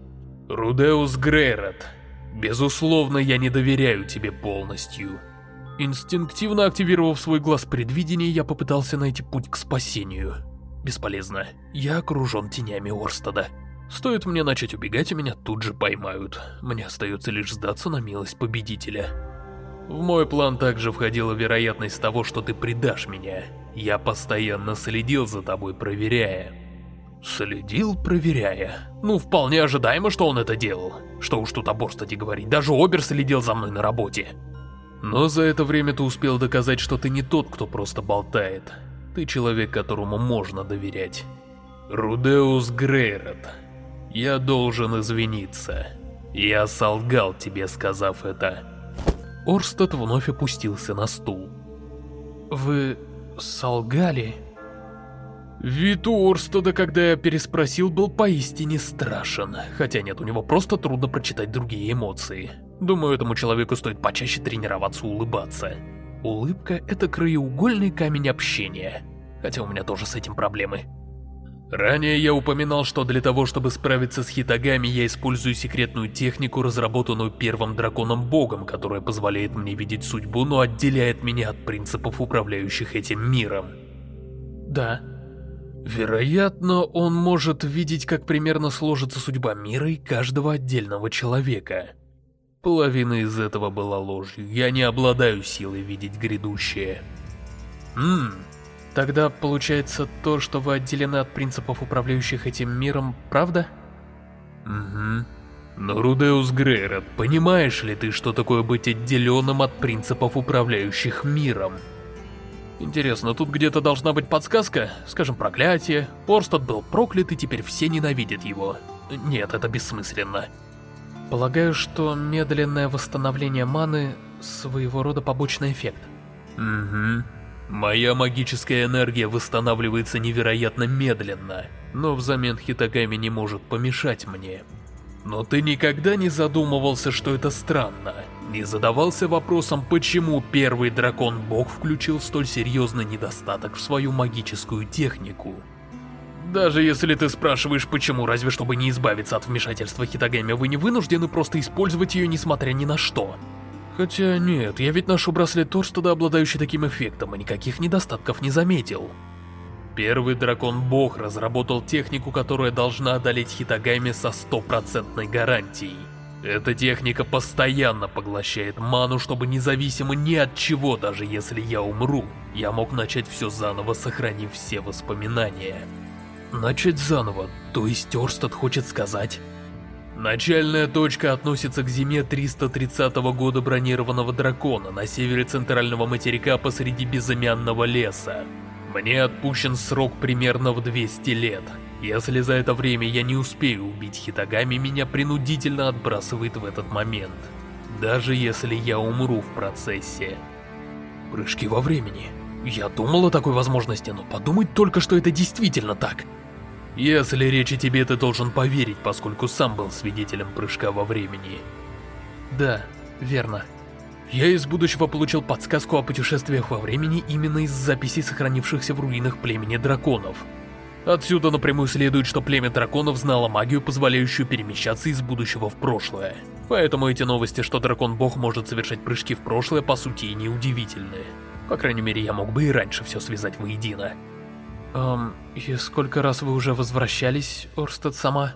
Рудеус Грейрот, безусловно, я не доверяю тебе полностью. Инстинктивно активировав свой глаз предвидения, я попытался найти путь к спасению. Бесполезно. Я окружен тенями Орстеда. Стоит мне начать убегать, и меня тут же поймают. Мне остается лишь сдаться на милость победителя. В мой план также входила вероятность того, что ты предашь меня. Я постоянно следил за тобой, проверяя. Следил, проверяя. Ну, вполне ожидаемо, что он это делал. Что уж тут об Орстеде говорить, даже Обер следил за мной на работе. Но за это время ты успел доказать, что ты не тот, кто просто болтает. Ты человек, которому можно доверять. Рудеус Грейрот, я должен извиниться. Я солгал тебе, сказав это. Орстед вновь опустился на стул. Вы солгали? Вид у Орстеда, когда я переспросил, был поистине страшен. Хотя нет, у него просто трудно прочитать другие эмоции. Думаю, этому человеку стоит почаще тренироваться улыбаться. Улыбка — это краеугольный камень общения. Хотя у меня тоже с этим проблемы. Ранее я упоминал, что для того, чтобы справиться с Хитагами, я использую секретную технику, разработанную первым драконом-богом, которая позволяет мне видеть судьбу, но отделяет меня от принципов, управляющих этим миром. Да. Вероятно, он может видеть, как примерно сложится судьба мира и каждого отдельного человека. Половина из этого была ложью. Я не обладаю силой видеть грядущее. Ммм. Тогда получается то, что вы отделены от принципов, управляющих этим миром, правда? Угу. Но, Рудеус Грейрот, понимаешь ли ты, что такое быть отделенным от принципов, управляющих миром? Интересно, тут где-то должна быть подсказка? Скажем, проклятие. Орстед был проклят, и теперь все ненавидят его. Нет, это бессмысленно. Полагаю, что медленное восстановление маны — своего рода побочный эффект. Угу. Моя магическая энергия восстанавливается невероятно медленно, но взамен Хитагами не может помешать мне. Но ты никогда не задумывался, что это странно? Не задавался вопросом, почему первый дракон-бог включил столь серьезный недостаток в свою магическую технику? Даже если ты спрашиваешь, почему, разве чтобы не избавиться от вмешательства Хитагами, вы не вынуждены просто использовать ее, несмотря ни на что. Хотя нет, я ведь ношу браслет Орстеда, обладающий таким эффектом, и никаких недостатков не заметил. Первый дракон-бог разработал технику, которая должна одолеть Хитагами со стопроцентной гарантией. Эта техника постоянно поглощает ману, чтобы независимо ни от чего, даже если я умру, я мог начать все заново, сохранив все воспоминания. Начать заново, то есть Орстед хочет сказать... Начальная точка относится к зиме триста тридцатого года бронированного дракона на севере центрального материка посреди безымянного леса. Мне отпущен срок примерно в двести лет. Если за это время я не успею убить Хитагами, меня принудительно отбрасывает в этот момент. Даже если я умру в процессе. Прыжки во времени. Я думал о такой возможности, но подумать только, что это действительно так. Если речь о тебе, ты должен поверить, поскольку сам был свидетелем прыжка во времени. Да, верно. Я из будущего получил подсказку о путешествиях во времени именно из записей, сохранившихся в руинах племени драконов. Отсюда напрямую следует, что племя драконов знало магию, позволяющую перемещаться из будущего в прошлое. Поэтому эти новости, что дракон-бог может совершать прыжки в прошлое, по сути и неудивительны. По крайней мере, я мог бы и раньше все связать воедино. Эм, и сколько раз вы уже возвращались, Орстед сама?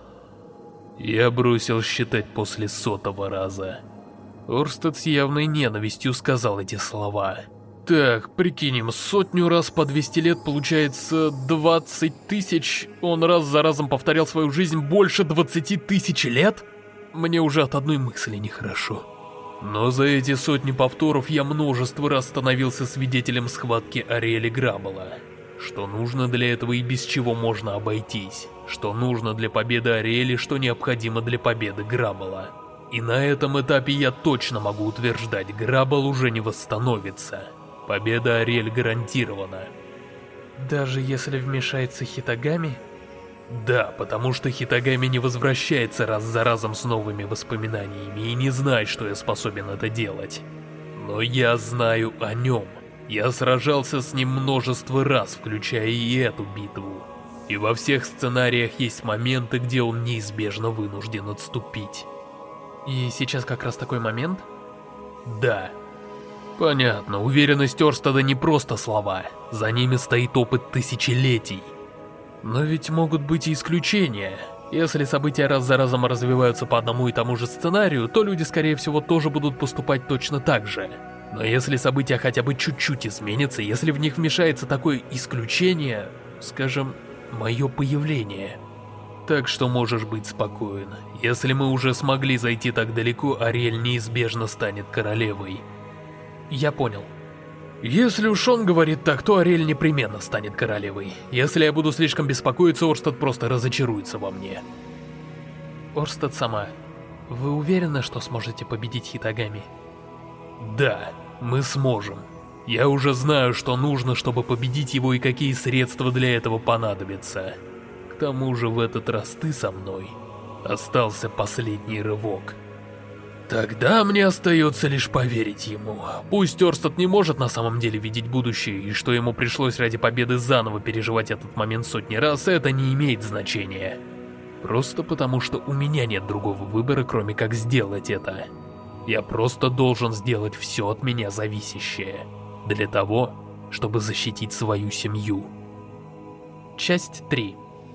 Я бросил считать после сотого раза. Орстед с явной ненавистью сказал эти слова. Так, прикинем, сотню раз по двести лет получается двадцать тысяч. Он раз за разом повторял свою жизнь больше двадцати тысяч лет? Мне уже от одной мысли нехорошо. Но за эти сотни повторов я множество раз становился свидетелем схватки Ариэля Граббла. Что нужно для этого и без чего можно обойтись. Что нужно для победы Ариэля, что необходимо для победы Граббла. И на этом этапе я точно могу утверждать, Граббл уже не восстановится. Победа Ариэль гарантирована. Даже если вмешается Хитагами? Да, потому что Хитагами не возвращается раз за разом с новыми воспоминаниями и не знает, что я способен это делать. Но я знаю о нем. Я сражался с ним множество раз, включая и эту битву. И во всех сценариях есть моменты, где он неизбежно вынужден отступить. И сейчас как раз такой момент? Да. Понятно, уверенность Орстеда не просто слова. За ними стоит опыт тысячелетий. Но ведь могут быть и исключения. Если события раз за разом развиваются по одному и тому же сценарию, то люди, скорее всего, тоже будут поступать точно так же. Но если события хотя бы чуть-чуть изменятся, если в них вмешается такое исключение, скажем, мое появление. Так что можешь быть спокоен. Если мы уже смогли зайти так далеко, Ариэль неизбежно станет королевой. Я понял. Если уж он говорит так, то Ариэль непременно станет королевой. Если я буду слишком беспокоиться, Орстед просто разочаруется во мне. Орстед сама, вы уверены, что сможете победить Хитагами? Да, мы сможем. Я уже знаю, что нужно, чтобы победить его и какие средства для этого понадобятся. К тому же в этот раз ты со мной. Остался последний рывок. Тогда мне остается лишь поверить ему. Пусть Орстед не может на самом деле видеть будущее, и что ему пришлось ради победы заново переживать этот момент сотни раз, это не имеет значения. Просто потому, что у меня нет другого выбора, кроме как сделать это. Я просто должен сделать все от меня зависящее. Для того, чтобы защитить свою семью. Часть три.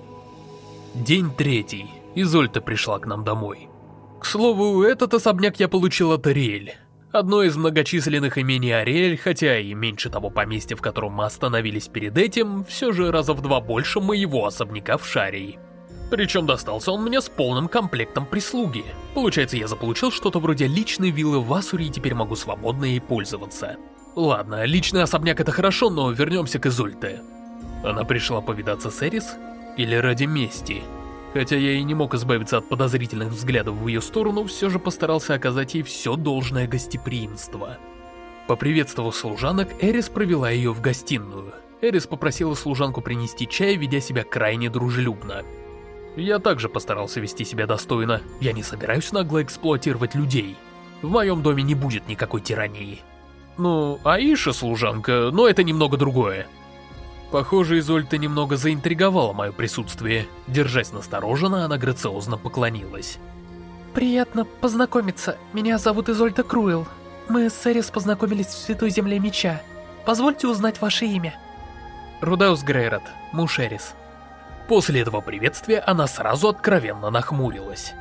День третий. Изольда пришла к нам домой. К слову, этот особняк я получил от Ариэль. Одно из многочисленных имений Ариэль, хотя и меньше того поместья, в котором мы остановились перед этим, все же раза в два больше моего особняка в Шарии. Причем достался он мне с полным комплектом прислуги. Получается, я заполучил что-то вроде личной виллы в Асуре и теперь могу свободно ей пользоваться. Ладно, личный особняк это хорошо, но вернемся к Изольде. Она пришла повидаться с Эрис? Или ради мести? Хотя я и не мог избавиться от подозрительных взглядов в ее сторону, все же постарался оказать ей все должное гостеприимство. Поприветствовав служанок, Эрис провела ее в гостиную. Эрис попросила служанку принести чай, ведя себя крайне дружелюбно. Я также постарался вести себя достойно. Я не собираюсь нагло эксплуатировать людей. В моем доме не будет никакой тирании. Ну, Аиша служанка, но это немного другое. Похоже, Изольда немного заинтриговала мое присутствие. Держась настороженно, она грациозно поклонилась. Приятно познакомиться. Меня зовут Изольда Круэлл. Мы с Эрис познакомились в Святой Земле Меча. Позвольте узнать ваше имя. Рудеус Грейрот, муж Эрис. После этого приветствия она сразу откровенно нахмурилась.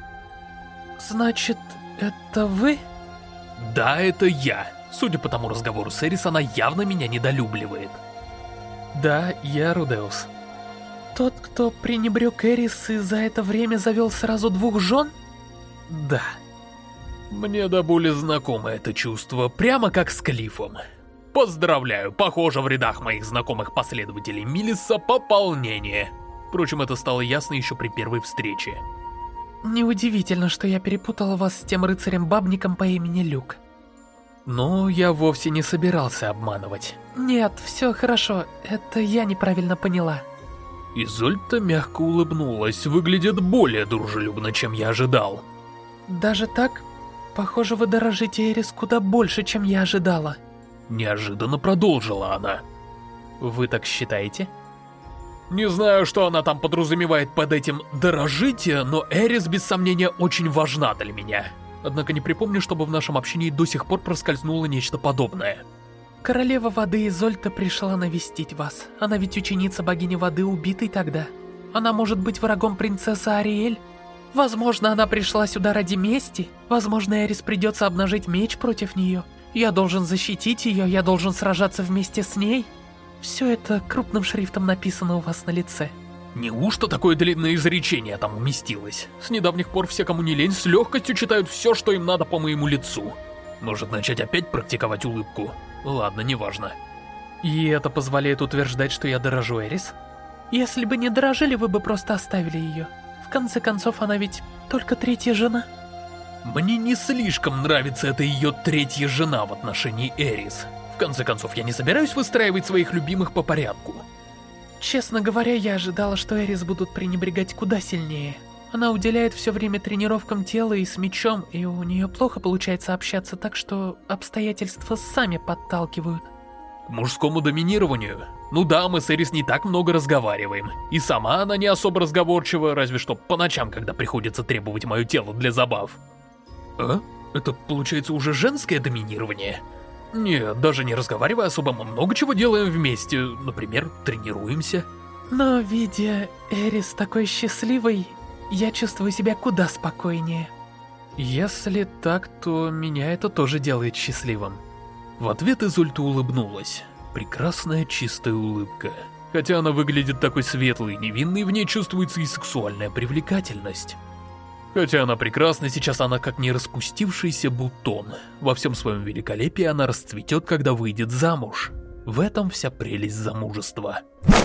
Значит, это вы? Да, это я. Судя по тому разговору с Эрис, она явно меня недолюбливает. Да, я Рудеус. Тот, кто пренебрег Эрис и за это время завел сразу двух жен? Да. Мне до боли знакомо это чувство, прямо как с Клиффом. Поздравляю, похоже, в рядах моих знакомых последователей Милиса пополнение. Впрочем, это стало ясно еще при первой встрече. Неудивительно, что я перепутала вас с тем рыцарем-бабником по имени Люк. Но я вовсе не собирался обманывать. Нет, все хорошо, это я неправильно поняла. Изольда мягко улыбнулась, выглядит более дружелюбно, чем я ожидал. Даже так? Похоже, вы дорожите Эрис куда больше, чем я ожидала. Неожиданно продолжила она. Вы так считаете? Не знаю, что она там подразумевает под этим «дорожите», но Эрис, без сомнения, очень важна для меня. Однако не припомню, чтобы в нашем общении до сих пор проскользнуло нечто подобное. Королева воды Изольда пришла навестить вас. Она ведь ученица богини воды, убитой тогда. Она может быть врагом принцессы Ариэль. Возможно, она пришла сюда ради мести. Возможно, Эрис придется обнажить меч против нее. Я должен защитить ее, я должен сражаться вместе с ней. Все это крупным шрифтом написано у вас на лице. Неужто такое длинное изречение там уместилось? С недавних пор все, кому не лень, с легкостью читают все, что им надо по моему лицу. Может начать опять практиковать улыбку? Ладно, неважно. И это позволяет утверждать, что я дорожу Эрис? Если бы не дорожили, вы бы просто оставили ее. В конце концов, она ведь только третья жена. Мне не слишком нравится эта ее третья жена в отношении Эрис. В конце концов, я не собираюсь выстраивать своих любимых по порядку. Честно говоря, я ожидала, что Эрис будут пренебрегать куда сильнее. Она уделяет все время тренировкам тела и с мечом, и у нее плохо получается общаться, так что обстоятельства сами подталкивают. К мужскому доминированию? Ну да, мы с Эрис не так много разговариваем. И сама она не особо разговорчива, разве что по ночам, когда приходится требовать мое тело для забав. А? Это получается уже женское доминирование? Нет, даже не разговаривая особо, мы много чего делаем вместе. Например, тренируемся. Но видя Эрис такой счастливой, я чувствую себя куда спокойнее. Если так, то меня это тоже делает счастливым. В ответ Изольда улыбнулась. Прекрасная чистая улыбка. Хотя она выглядит такой светлой и невинной, в ней чувствуется и сексуальная привлекательность. Хотя она прекрасна, сейчас она как не распустившийся бутон. Во всем своем великолепии она расцветет, когда выйдет замуж. В этом вся прелесть замужества.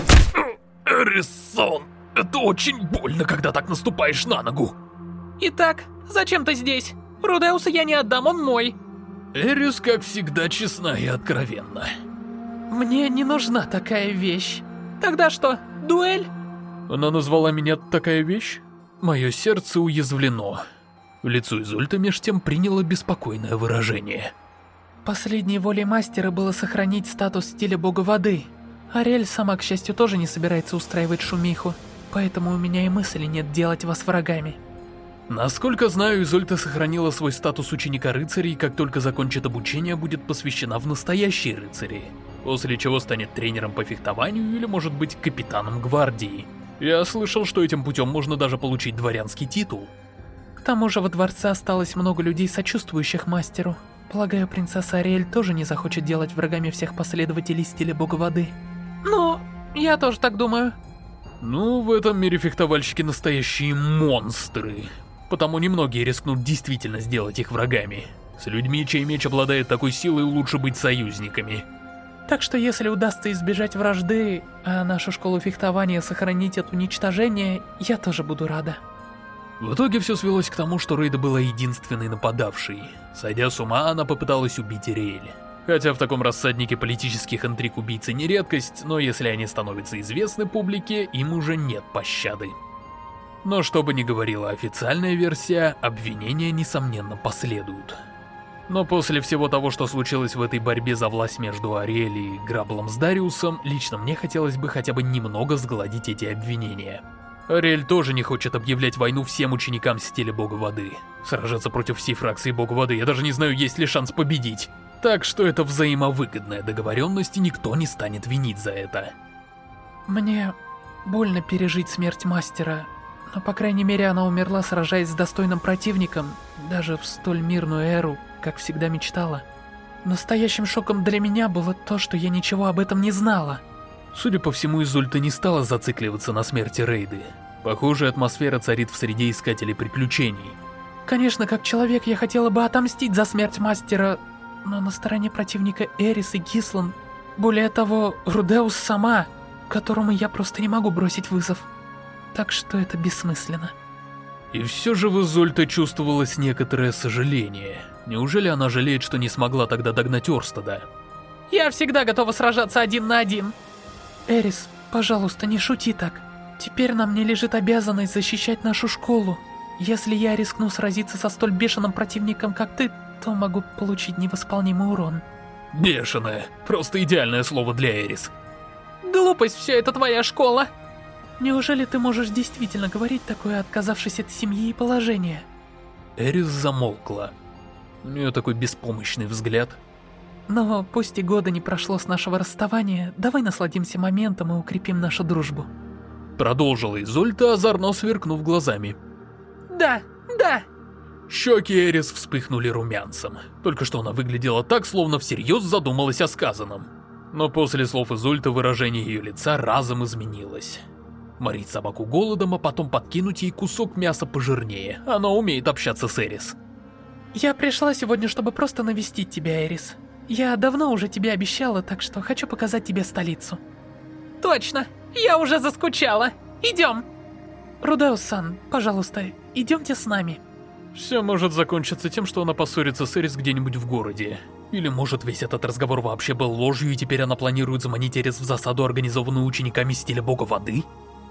Эрисон, это очень больно, когда так наступаешь на ногу. Итак, зачем ты здесь? Рудеуса я не отдам, он мой. Эрис, как всегда, честна и откровенна. Мне не нужна такая вещь. Тогда что, дуэль? Она назвала меня «такая вещь»? Мое сердце уязвлено. Лицо Изольды меж тем приняло беспокойное выражение. Последней волей мастера было сохранить статус стиля бога воды. Ариэль сама, к счастью, тоже не собирается устраивать шумиху, поэтому у меня и мысли нет делать вас врагами. Насколько знаю, Изольда сохранила свой статус ученика рыцаря и как только закончит обучение, будет посвящена в настоящие рыцари, после чего станет тренером по фехтованию или, может быть, капитаном гвардии. Я слышал, что этим путем можно даже получить дворянский титул. К тому же во дворце осталось много людей, сочувствующих мастеру. Полагаю, принцесса Ариэль тоже не захочет делать врагами всех последователей стиля бога воды. Ну, я тоже так думаю. Ну, в этом мире фехтовальщики настоящие монстры. Потому немногие рискнут действительно сделать их врагами. С людьми, чей меч обладает такой силой, лучше быть союзниками. Так что если удастся избежать вражды, а нашу школу фехтования сохранить от уничтожения, я тоже буду рада. В итоге все свелось к тому, что Рейда была единственной нападавшей. Сойдя с ума, она попыталась убить Ариэль. Хотя в таком рассаднике политических интриг убийцы не редкость, но если они становятся известны публике, им уже нет пощады. Но что бы ни говорила официальная версия, обвинения, несомненно, последуют. Но после всего того, что случилось в этой борьбе за власть между Ариэль и Граблом с Дариусом, лично мне хотелось бы хотя бы немного сгладить эти обвинения. Ариэль тоже не хочет объявлять войну всем ученикам стиля бога воды. Сражаться против всей фракции бога воды, я даже не знаю, есть ли шанс победить. Так что это взаимовыгодная договоренность, и никто не станет винить за это. Мне больно пережить смерть мастера. Но, по крайней мере, она умерла, сражаясь с достойным противником, даже в столь мирную эру, как всегда мечтала. Настоящим шоком для меня было то, что я ничего об этом не знала. Судя по всему, Изольда не стала зацикливаться на смерти Рейды. Похожая атмосфера царит в среде искателей приключений. Конечно, как человек я хотела бы отомстить за смерть мастера, но на стороне противника Эрис и Гислан, более того, Рудеус сама, которому я просто не могу бросить вызов. Так что это бессмысленно. И все же в Изольде чувствовалось некоторое сожаление. Неужели она жалеет, что не смогла тогда догнать Орстеда? Я всегда готова сражаться один на один. Эрис, пожалуйста, не шути так. Теперь нам не лежит обязанность защищать нашу школу. Если я рискну сразиться со столь бешеным противником, как ты, то могу получить невосполнимый урон. Бешеная. Просто идеальное слово для Эрис. Глупость, все это твоя школа. Неужели ты можешь действительно говорить такое, отказавшись от семьи и положения? Эрис замолкла. У нее такой беспомощный взгляд. Но пусть и года не прошло с нашего расставания, давай насладимся моментом и укрепим нашу дружбу. Продолжила Изольда, озорно сверкнув глазами. Да, да. Щеки Эрис вспыхнули румянцем. Только что она выглядела так, словно всерьез задумалась о сказанном. Но после слов Изольды выражение ее лица разом изменилось. Морить собаку голодом, а потом подкинуть ей кусок мяса пожирнее. Она умеет общаться с Эрис. Я пришла сегодня, чтобы просто навестить тебя, Эрис. Я давно уже тебе обещала, так что хочу показать тебе столицу. Точно, я уже заскучала. Идем. Рудеус-сан, пожалуйста, идемте с нами. Все может закончиться тем, что она поссорится с Эрис где-нибудь в городе. Или может весь этот разговор вообще был ложью, и теперь она планирует заманить Эрис в засаду, организованную учениками стиля бога воды?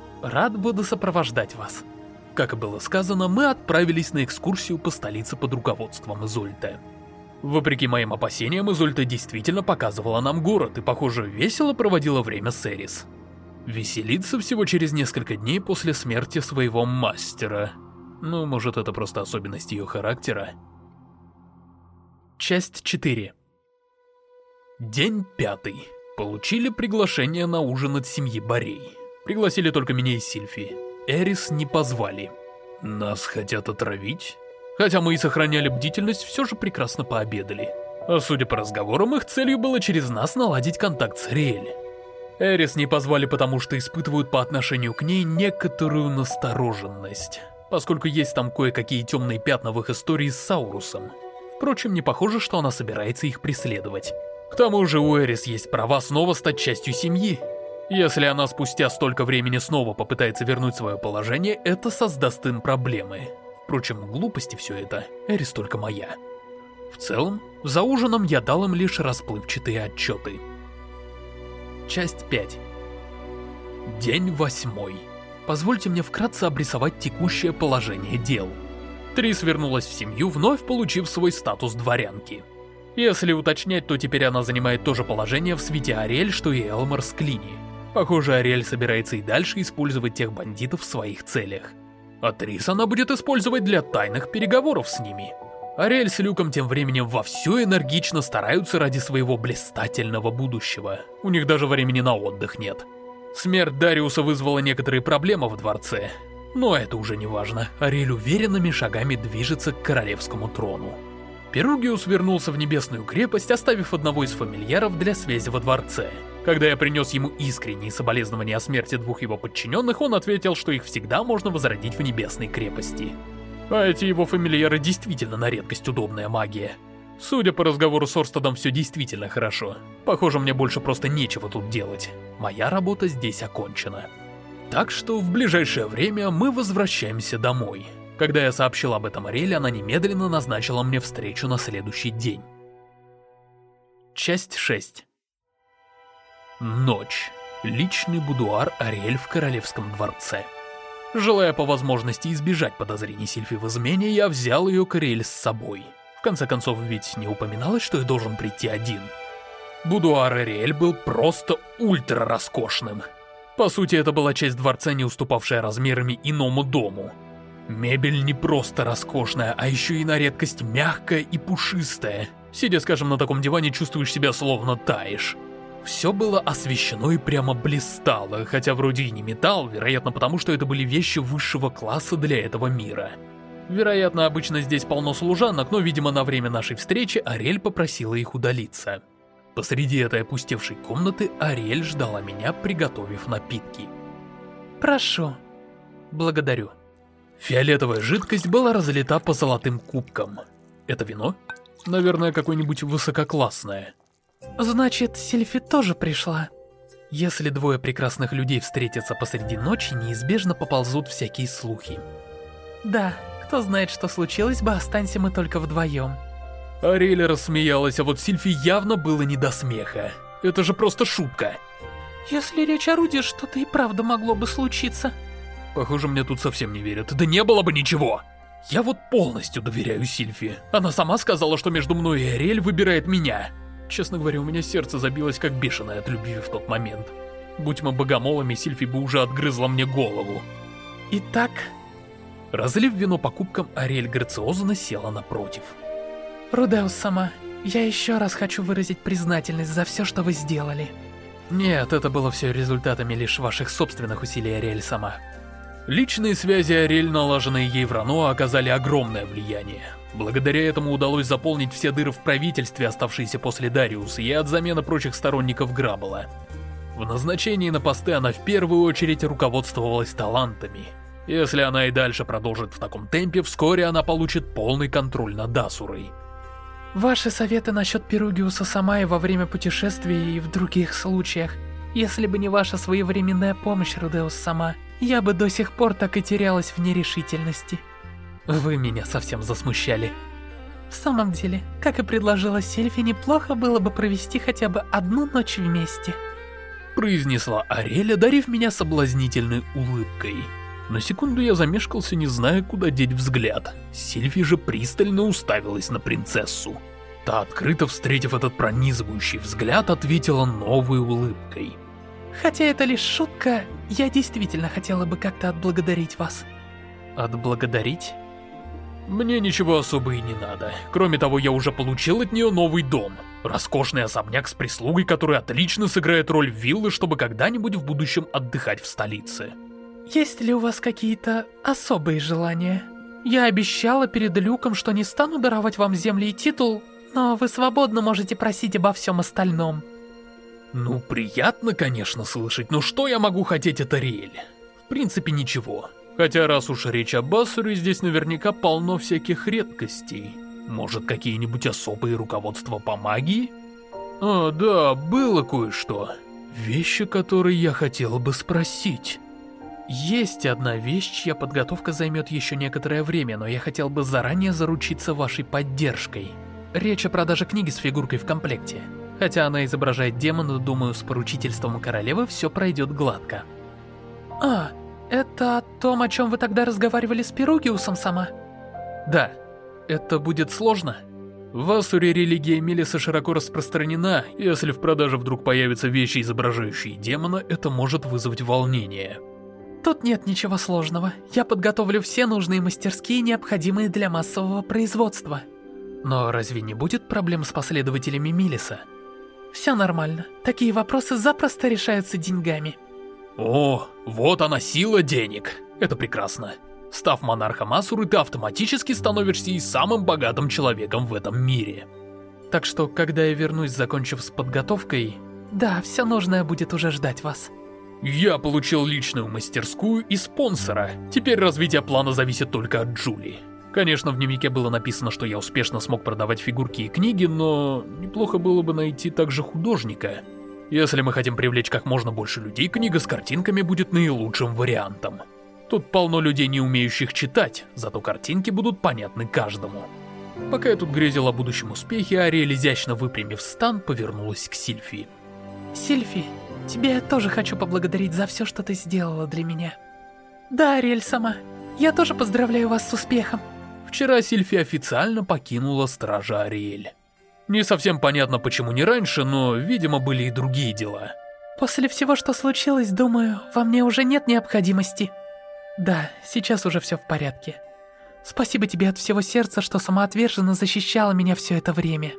Рад буду сопровождать вас. Как и было сказано, мы отправились на экскурсию по столице под руководством Изольды. Вопреки моим опасениям, Изольда действительно показывала нам город и, похоже, весело проводила время с Эрис. Веселиться всего через несколько дней после смерти своего мастера. Ну, может, это просто особенность ее характера. Часть четыре. День пятый. Получили приглашение на ужин от семьи Борей. Пригласили только меня и Сильфи. Эрис не позвали. Нас хотят отравить? Хотя мы и сохраняли бдительность, все же прекрасно пообедали. А судя по разговорам, их целью было через нас наладить контакт с Ариэль. Эрис не позвали, потому что испытывают по отношению к ней некоторую настороженность, поскольку есть там кое-какие темные пятна в их истории с Саурусом. Впрочем, не похоже, что она собирается их преследовать. К тому же у Эрис есть права снова стать частью семьи. Если она спустя столько времени снова попытается вернуть свое положение, это создаст им проблемы. Впрочем, глупости все это, Эрис только моя. В целом, за ужином я дал им лишь расплывчатые отчеты. Часть пять. День восьмой. Позвольте мне вкратце обрисовать текущее положение дел. Трис вернулась в семью, вновь получив свой статус дворянки. Если уточнять, то теперь она занимает то же положение в свите Ариэль, что и Элмар с Клини. Похоже, Ариэль собирается и дальше использовать тех бандитов в своих целях. А Трис она будет использовать для тайных переговоров с ними. Ариэль с Люком тем временем вовсю энергично стараются ради своего блистательного будущего. У них даже времени на отдых нет. Смерть Дариуса вызвала некоторые проблемы в дворце. Но это уже не важно. Ариэль уверенными шагами движется к королевскому трону. Перугиус вернулся в Небесную крепость, оставив одного из фамильяров для связи во дворце. Когда я принес ему искренние соболезнования о смерти двух его подчиненных, он ответил, что их всегда можно возродить в Небесной крепости. А эти его фамильяры действительно на редкость удобная магия. Судя по разговору с Орстедом, все действительно хорошо. Похоже, мне больше просто нечего тут делать. Моя работа здесь окончена. Так что в ближайшее время мы возвращаемся домой. Когда я сообщил об этом Ариэль, она немедленно назначила мне встречу на следующий день. Часть шесть. Ночь. Личный будуар Ариэль в королевском дворце. Желая по возможности избежать подозрений Сильфи в измене, я взял ее к Ариэль с собой. В конце концов, ведь не упоминалось, что я должен прийти один. Будуар Ариэль был просто ультра роскошным. По сути, это была часть дворца, не уступавшая размерами иному дому. Мебель не просто роскошная, а еще и на редкость мягкая и пушистая. Сидя, скажем, на таком диване, чувствуешь себя словно таешь. Все было освещено и прямо блистало, хотя вроде и не металл, вероятно потому, что это были вещи высшего класса для этого мира. Вероятно, обычно здесь полно служанок, но, видимо, на время нашей встречи Ариэль попросила их удалиться. Посреди этой опустевшей комнаты Ариэль ждала меня, приготовив напитки. Прошу. Благодарю. Фиолетовая жидкость была разлита по золотым кубкам. Это вино? Наверное, какое-нибудь высококлассное. Значит, Сильфи тоже пришла. Если двое прекрасных людей встретятся посреди ночи, неизбежно поползут всякие слухи. Да, кто знает, что случилось бы, останься мы только вдвоем. Ариэль рассмеялась, а вот Сильфи явно было не до смеха. Это же просто шутка. Если речь о Руди, что-то и правда могло бы случиться. Похоже, мне тут совсем не верят. Да не было бы ничего. Я вот полностью доверяю Сильфи. Она сама сказала, что между мной и Ариэль выбирает меня. Честно говоря, у меня сердце забилось как бешеное от любви в тот момент. Будь мы богомолами, Сильфи бы уже отгрызла мне голову. Итак... Разлив вино по кубкам, Ариэль грациозно села напротив. Рудеус сама, я еще раз хочу выразить признательность за все, что вы сделали. Нет, это было все результатами лишь ваших собственных усилий, Ариэль сама. Личные связи Ариэль, налаженные ей в Рано, оказали огромное влияние. Благодаря этому удалось заполнить все дыры в правительстве, оставшиеся после Дариуса, и от замены прочих сторонников Граббла. В назначении на посты она в первую очередь руководствовалась талантами. Если она и дальше продолжит в таком темпе, вскоре она получит полный контроль над Асурой. Ваши советы насчет Перугиуса сама и во время путешествий и в других случаях. Если бы не ваша своевременная помощь, Рудеус сама, я бы до сих пор так и терялась в нерешительности. Вы меня совсем засмущали. В самом деле, как и предложила Сильфи, неплохо было бы провести хотя бы одну ночь вместе. Произнесла Ариэль, одарив меня соблазнительной улыбкой. На секунду я замешкался, не зная, куда деть взгляд. Сильфи же пристально уставилась на принцессу. Та, открыто встретив этот пронизывающий взгляд, ответила новой улыбкой. Хотя это лишь шутка, я действительно хотела бы как-то отблагодарить вас. Отблагодарить? Мне ничего особо и не надо. Кроме того, я уже получил от нее новый дом. Роскошный особняк с прислугой, который отлично сыграет роль виллы, чтобы когда-нибудь в будущем отдыхать в столице. Есть ли у вас какие-то особые желания? Я обещала перед Люком, что не стану даровать вам земли и титул, но вы свободно можете просить обо всем остальном. Ну, приятно, конечно, слышать, но что я могу хотеть от Ариэль? В принципе, ничего. Хотя раз уж речь об Асуре, здесь наверняка полно всяких редкостей. Может, какие-нибудь особые руководства по магии? А, да, было кое-что. Вещи, которые я хотел бы спросить. Есть одна вещь, чья подготовка займет еще некоторое время, но я хотел бы заранее заручиться вашей поддержкой. Речь о продаже книги с фигуркой в комплекте. Хотя она изображает демона, думаю, с поручительством королевы все пройдет гладко. А, это о том, о чем вы тогда разговаривали с Перугиусом сама? Да. Это будет сложно? В Асуре религия Милиса широко распространена, если в продаже вдруг появятся вещи, изображающие демона, это может вызвать волнение. Тут нет ничего сложного. Я подготовлю все нужные мастерские, необходимые для массового производства. Но разве не будет проблем с последователями Милиса? Все нормально. Такие вопросы запросто решаются деньгами. О, вот она сила денег. Это прекрасно. Став монархом Асуры, ты автоматически становишься и самым богатым человеком в этом мире. Так что, когда я вернусь, закончив с подготовкой... Да, все нужное будет уже ждать вас. Я получил личную мастерскую и спонсора. Теперь развитие плана зависит только от Джули. Конечно, в дневнике было написано, что я успешно смог продавать фигурки и книги, но неплохо было бы найти также художника. Если мы хотим привлечь как можно больше людей, книга с картинками будет наилучшим вариантом. Тут полно людей, не умеющих читать, зато картинки будут понятны каждому. Пока я тут грезил о будущем успехе, Ариэль, изящно выпрямив стан, повернулась к Сильфии. Сильфи, тебе я тоже хочу поблагодарить за все, что ты сделала для меня. Да, Ариэль сама, я тоже поздравляю вас с успехом. Вчера Сильфи официально покинула Стража Ариэль. Не совсем понятно, почему не раньше, но, видимо, были и другие дела. После всего, что случилось, думаю, во мне уже нет необходимости. Да, сейчас уже все в порядке. Спасибо тебе от всего сердца, что самоотверженно защищала меня все это время.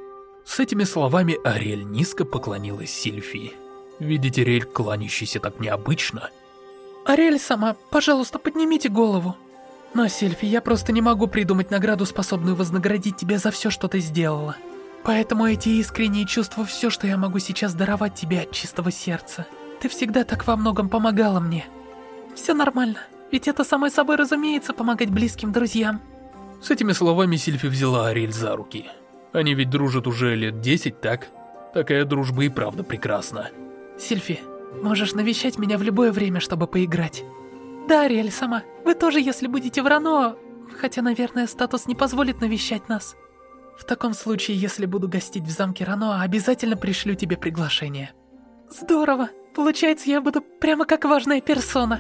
С этими словами Ариэль низко поклонилась Сильфии. Видеть Ариэль, кланяющейся так необычно. Ариэль сама, пожалуйста, поднимите голову. Но, Сильфи, я просто не могу придумать награду, способную вознаградить тебя за все, что ты сделала. Поэтому эти искренние чувства, все, что я могу сейчас даровать тебе от чистого сердца. Ты всегда так во многом помогала мне. Все нормально, ведь это само собой разумеется помогать близким друзьям. С этими словами Сильфи взяла Ариэль за руки. Они ведь дружат уже лет десять, так? Такая дружба и правда прекрасна. Сильфи, можешь навещать меня в любое время, чтобы поиграть. Да, Ариэль сама, вы тоже, если будете в Рано, хотя, наверное, статус не позволит навещать нас. В таком случае, если буду гостить в замке Рано, обязательно пришлю тебе приглашение. Здорово, получается, я буду прямо как важная персона.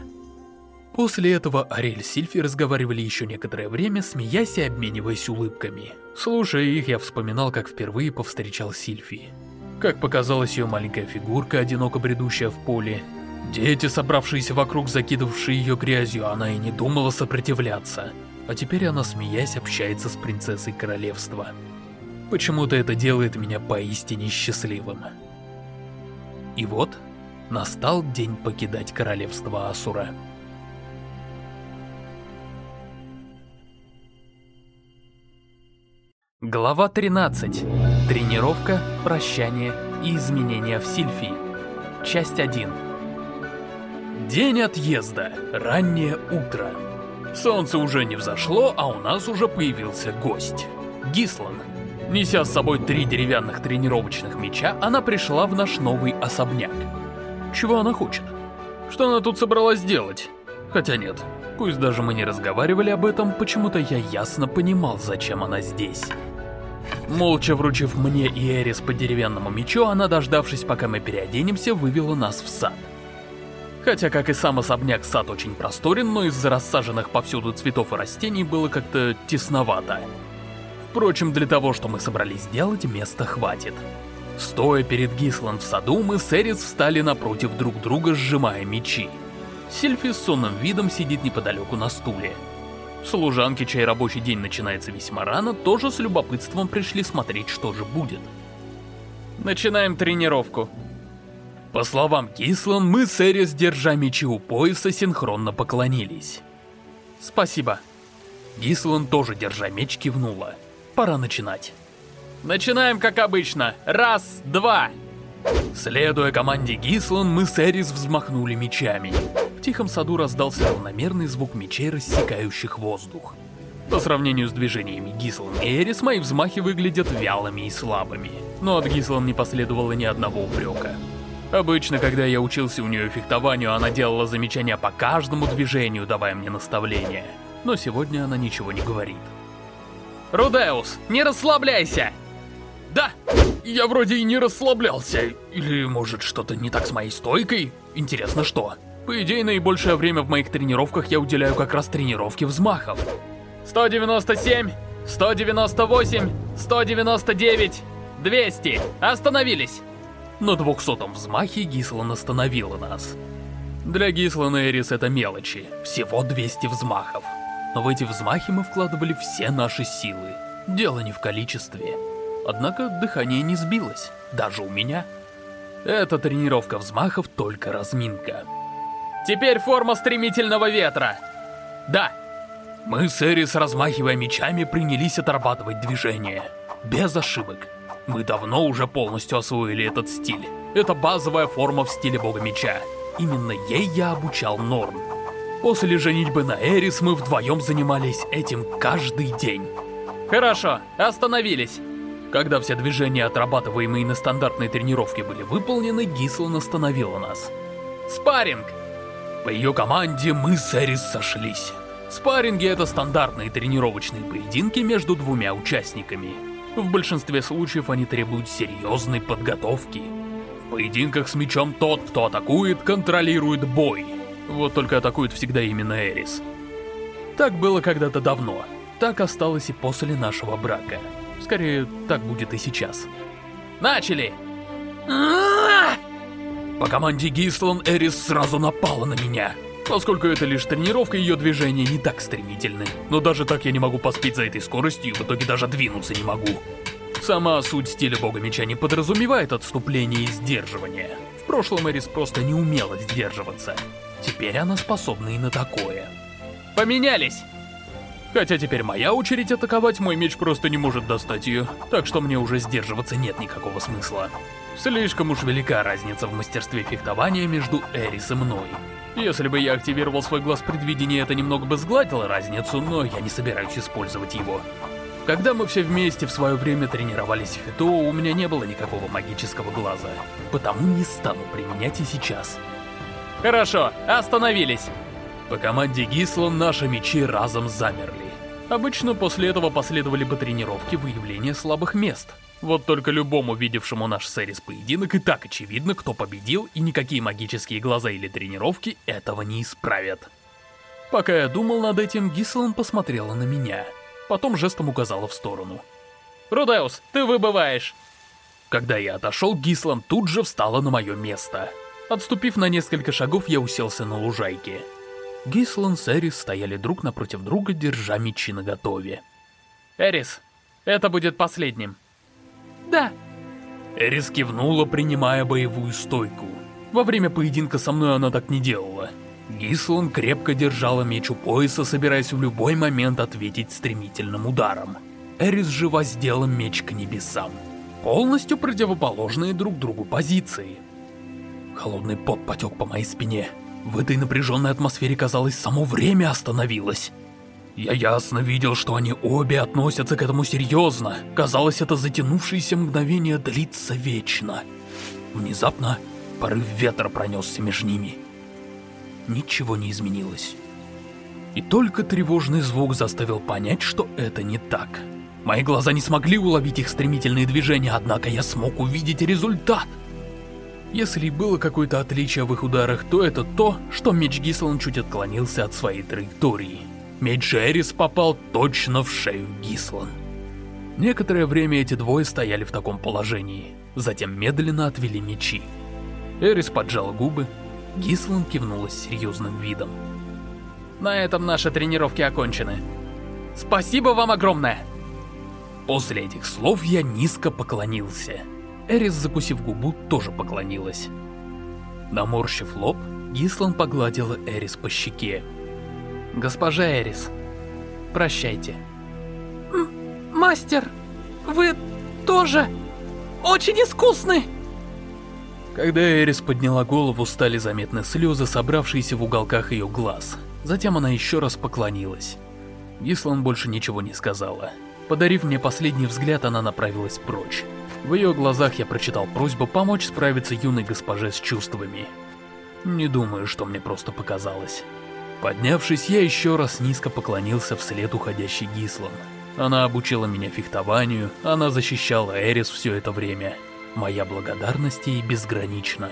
После этого Ариэль и Сильфи разговаривали еще некоторое время, смеясь и обмениваясь улыбками. Слушая их, я вспоминал, как впервые повстречал Сильфи. Как показалась ее маленькая фигурка, одиноко бредущая в поле. Дети, собравшиеся вокруг, закидывавшие ее грязью, она и не думала сопротивляться. А теперь она, смеясь, общается с принцессой королевства. Почему-то это делает меня поистине счастливым. И вот, настал день покидать королевство Асура. Глава тринадцать. Тренировка, прощание и изменения в Сильфии. Часть один. День отъезда. Раннее утро. Солнце уже не взошло, а у нас уже появился гость. Гислан. Неся с собой три деревянных тренировочных меча, она пришла в наш новый особняк. Чего она хочет? Что она тут собралась делать? Хотя нет, пусть даже мы не разговаривали об этом, почему-то я ясно понимал, зачем она здесь. Молча вручив мне и Эрис по деревянному мечу, она, дождавшись, пока мы переоденемся, вывела нас в сад. Хотя, как и сам особняк, сад очень просторен, но из-за рассаженных повсюду цветов и растений было как-то тесновато. Впрочем, для того, что мы собрались сделать, места хватит. Стоя перед Гислан в саду, мы с Эрис встали напротив друг друга, сжимая мечи. Сильфи с сонным видом сидит неподалеку на стуле. Служанки, чей рабочий день начинается весьма рано, тоже с любопытством пришли смотреть, что же будет. Начинаем тренировку. По словам Гислан, мы с Эрис, держа мечи у пояса, синхронно поклонились. Спасибо. Гислан, тоже держа меч, кивнула. Пора начинать. Начинаем как обычно. Раз, два. Следуя команде Гислан, мы с Эрис взмахнули мечами. В тихом саду раздался равномерный звук мечей, рассекающих воздух. По сравнению с движениями Гислан и Эрис, мои взмахи выглядят вялыми и слабыми. Но от Гислан не последовало ни одного упрека. Обычно, когда я учился у нее фехтованию, она делала замечания по каждому движению, давая мне наставления. Но сегодня она ничего не говорит. Рудеус, не расслабляйся! Да! я вроде и не расслаблялся. Или, может, что-то не так с моей стойкой? Интересно, что? По идее, наибольшее время в моих тренировках я уделяю как раз тренировке взмахов. сто девяносто семь, сто девяносто восемь, сто девяносто девять, двести. Остановились. На двухсотом взмахе Гислан остановила нас. Для Гислан и Эрис это мелочи, всего двести взмахов. Но в эти взмахи мы вкладывали все наши силы. Дело не в количестве. Однако дыхание не сбилось, даже у меня. Эта тренировка взмахов только разминка. Теперь форма стремительного ветра. Да. Мы с Эрис, размахивая мечами, принялись отрабатывать движение. Без ошибок. Мы давно уже полностью освоили этот стиль. Это базовая форма в стиле бога меча. Именно ей я обучал Норн. После женитьбы на Эрис мы вдвоем занимались этим каждый день. Хорошо, остановились. Когда все движения, отрабатываемые на стандартной тренировке, были выполнены, Гислан остановила нас. Спарринг! По ее команде мы с Эрис сошлись. Спарринги — это стандартные тренировочные поединки между двумя участниками. В большинстве случаев они требуют серьезной подготовки. В поединках с мечом тот, кто атакует, контролирует бой. Вот только атакует всегда именно Эрис. Так было когда-то давно. Так осталось и после нашего брака. Скорее, так будет и сейчас. Начали! По команде Гислан Эрис сразу напала на меня. Поскольку это лишь тренировка, ее движения не так стремительны. Но даже так я не могу поспеть за этой скоростью и в итоге даже двинуться не могу. Сама суть стиля бога меча не подразумевает отступление и сдерживание. В прошлом Эрис просто не умела сдерживаться. Теперь она способна и на такое. Поменялись! Хотя теперь моя очередь атаковать, мой меч просто не может достать ее, так что мне уже сдерживаться нет никакого смысла. Слишком уж велика разница в мастерстве фехтования между Эрис и мной. Если бы я активировал свой глаз предвидения, это немного бы сгладило разницу, но я не собираюсь использовать его. Когда мы все вместе в свое время тренировались в Фито, у меня не было никакого магического глаза, потому не стану применять и сейчас. Хорошо, остановились. По команде Гислан наши мечи разом замерли. Обычно после этого последовали бы тренировки выявления слабых мест. Вот только любому видевшему наш с Эрис поединок и так очевидно, кто победил, и никакие магические глаза или тренировки этого не исправят. Пока я думал над этим, Гислан посмотрела на меня. Потом жестом указала в сторону. «Рудеус, ты выбываешь!» Когда я отошел, Гислан тут же встала на мое место. Отступив на несколько шагов, я уселся на лужайке. Гислан с Эрис стояли друг напротив друга, держа мечи наготове. «Эрис, это будет последним». «Да». Эрис кивнула, принимая боевую стойку. Во время поединка со мной она так не делала. Гислан крепко держала меч у пояса, собираясь в любой момент ответить стремительным ударом. Эрис же воздела меч к небесам. Полностью противоположные друг другу позиции. Холодный пот потек по моей спине. В этой напряженной атмосфере, казалось, само время остановилось. Я ясно видел, что они обе относятся к этому серьезно. Казалось, это затянувшееся мгновение длится вечно. Внезапно порыв ветра пронесся между ними. Ничего не изменилось. И только тревожный звук заставил понять, что это не так. Мои глаза не смогли уловить их стремительные движения, однако я смог увидеть результат. Если и было какое-то отличие в их ударах, то это то, что меч Гислан чуть отклонился от своей траектории. Меч Эрис попал точно в шею Гислан. Некоторое время эти двое стояли в таком положении, затем медленно отвели мечи. Эрис поджала губы, Гислан кивнула с серьезным видом. На этом наши тренировки окончены. Спасибо вам огромное! После этих слов я низко поклонился. Эрис, закусив губу, тоже поклонилась. Наморщив лоб, Гислан погладила Эрис по щеке. «Госпожа Эрис, прощайте». М- «Мастер, вы тоже очень искусны!» Когда Эрис подняла голову, стали заметны слезы, собравшиеся в уголках ее глаз. Затем она еще раз поклонилась. Гислан больше ничего не сказала. Подарив мне последний взгляд, она направилась прочь. В ее глазах я прочитал просьбу помочь справиться юной госпоже с чувствами. Не думаю, что мне просто показалось. Поднявшись, я еще раз низко поклонился вслед уходящей Гислан. Она обучила меня фехтованию, она защищала Эрис все это время. Моя благодарность ей безгранична.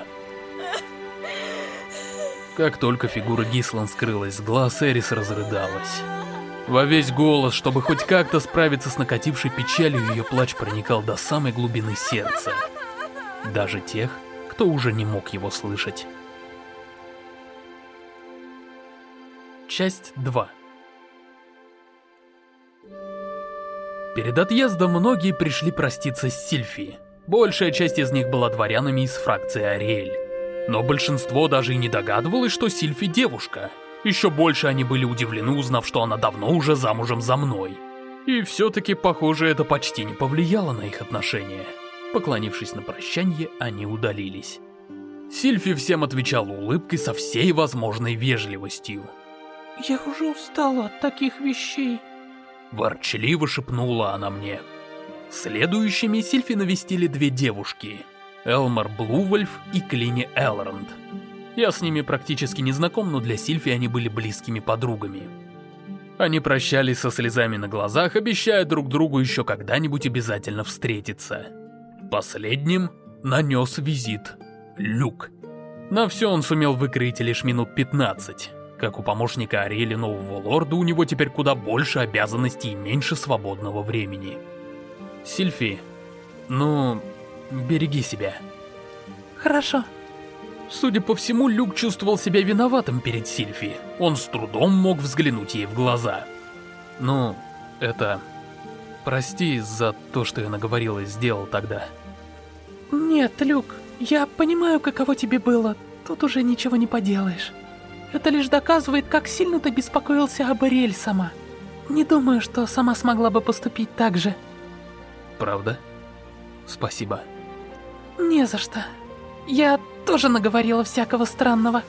Как только фигура Гислан скрылась с глаз, Эрис разрыдалась. Во весь голос, чтобы хоть как-то справиться с накатившей печалью, ее плач проникал до самой глубины сердца. Даже тех, кто уже не мог его слышать. Часть два. Перед отъездом многие пришли проститься с Сильфи. Большая часть из них была дворянами из фракции Ариэль. Но большинство даже и не догадывалось, что Сильфи девушка. Еще больше они были удивлены, узнав, что она давно уже замужем за мной. И все-таки, похоже, это почти не повлияло на их отношения. Поклонившись на прощанье, они удалились. Сильфи всем отвечала улыбкой со всей возможной вежливостью. «Я уже устала от таких вещей», — ворчливо шепнула она мне. Следующими Сильфи навестили две девушки — Элмар Блувольф и Клини Элронд. Я с ними практически не знаком, но для Сильфи они были близкими подругами. Они прощались со слезами на глазах, обещая друг другу еще когда-нибудь обязательно встретиться. Последним нанес визит Люк. На все он сумел выкроить лишь минут пятнадцать. Как у помощника Ариэля нового лорда, у него теперь куда больше обязанностей и меньше свободного времени. Сильфи, ну, береги себя. Хорошо. Судя по всему, Люк чувствовал себя виноватым перед Сильфи. Он с трудом мог взглянуть ей в глаза. Ну, это... Прости за то, что я наговорил и сделал тогда. Нет, Люк, я понимаю, каково тебе было. Тут уже ничего не поделаешь. Это лишь доказывает, как сильно ты беспокоился об Ариэль сама. Не думаю, что сама смогла бы поступить так же. Правда? Спасибо. Не за что. Я тоже наговорила всякого странного.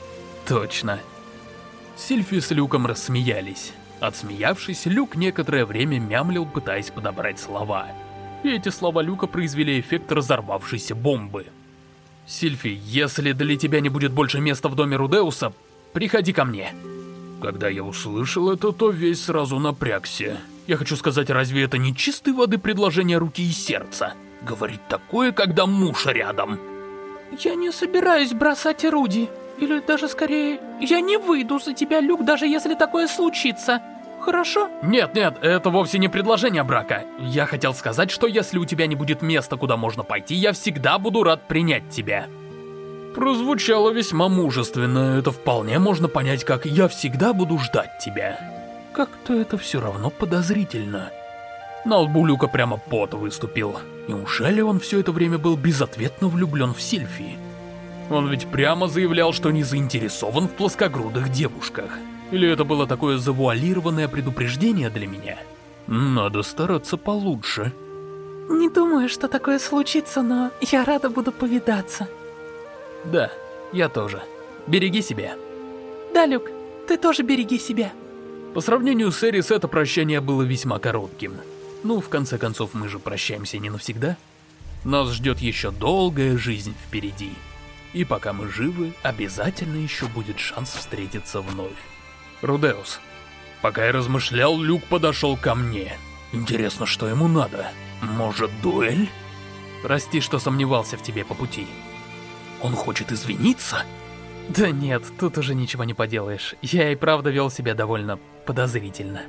Точно. Сильфи с Люком рассмеялись. Отсмеявшись, Люк некоторое время мямлил, пытаясь подобрать слова. И эти слова Люка произвели эффект разорвавшейся бомбы. Сильфи, если для тебя не будет больше места в доме Рудеуса, приходи ко мне. Когда я услышал это, то весь сразу напрягся. Я хочу сказать, разве это не чистой воды предложение руки и сердца? Говорить такое, когда муж рядом. Я не собираюсь бросать Руди. Или даже скорее, я не выйду за тебя, Люк, даже если такое случится. Хорошо? Нет, нет, это вовсе не предложение брака. Я хотел сказать, что если у тебя не будет места, куда можно пойти, я всегда буду рад принять тебя. Прозвучало весьма мужественно. Это вполне можно понять, как «я всегда буду ждать тебя». Как-то это все равно подозрительно. На лбу Люка прямо пот выступил. Неужели он все это время был безответно влюблен в Сильфи? Он ведь прямо заявлял, что не заинтересован в плоскогрудых девушках. Или это было такое завуалированное предупреждение для меня? Надо стараться получше. Не думаю, что такое случится, но я рада буду повидаться. Да, я тоже. Береги себя. Да, Люк, ты тоже береги себя. По сравнению с Эрис, это прощание было весьма коротким. Ну, в конце концов, мы же прощаемся не навсегда. Нас ждет еще долгая жизнь впереди. И пока мы живы, обязательно еще будет шанс встретиться вновь. Рудеус. Пока я размышлял, Люк подошел ко мне. Интересно, что ему надо? Может, дуэль? Прости, что сомневался в тебе по пути. Он хочет извиниться? Да нет, тут уже ничего не поделаешь. Я и правда вел себя довольно подозрительно.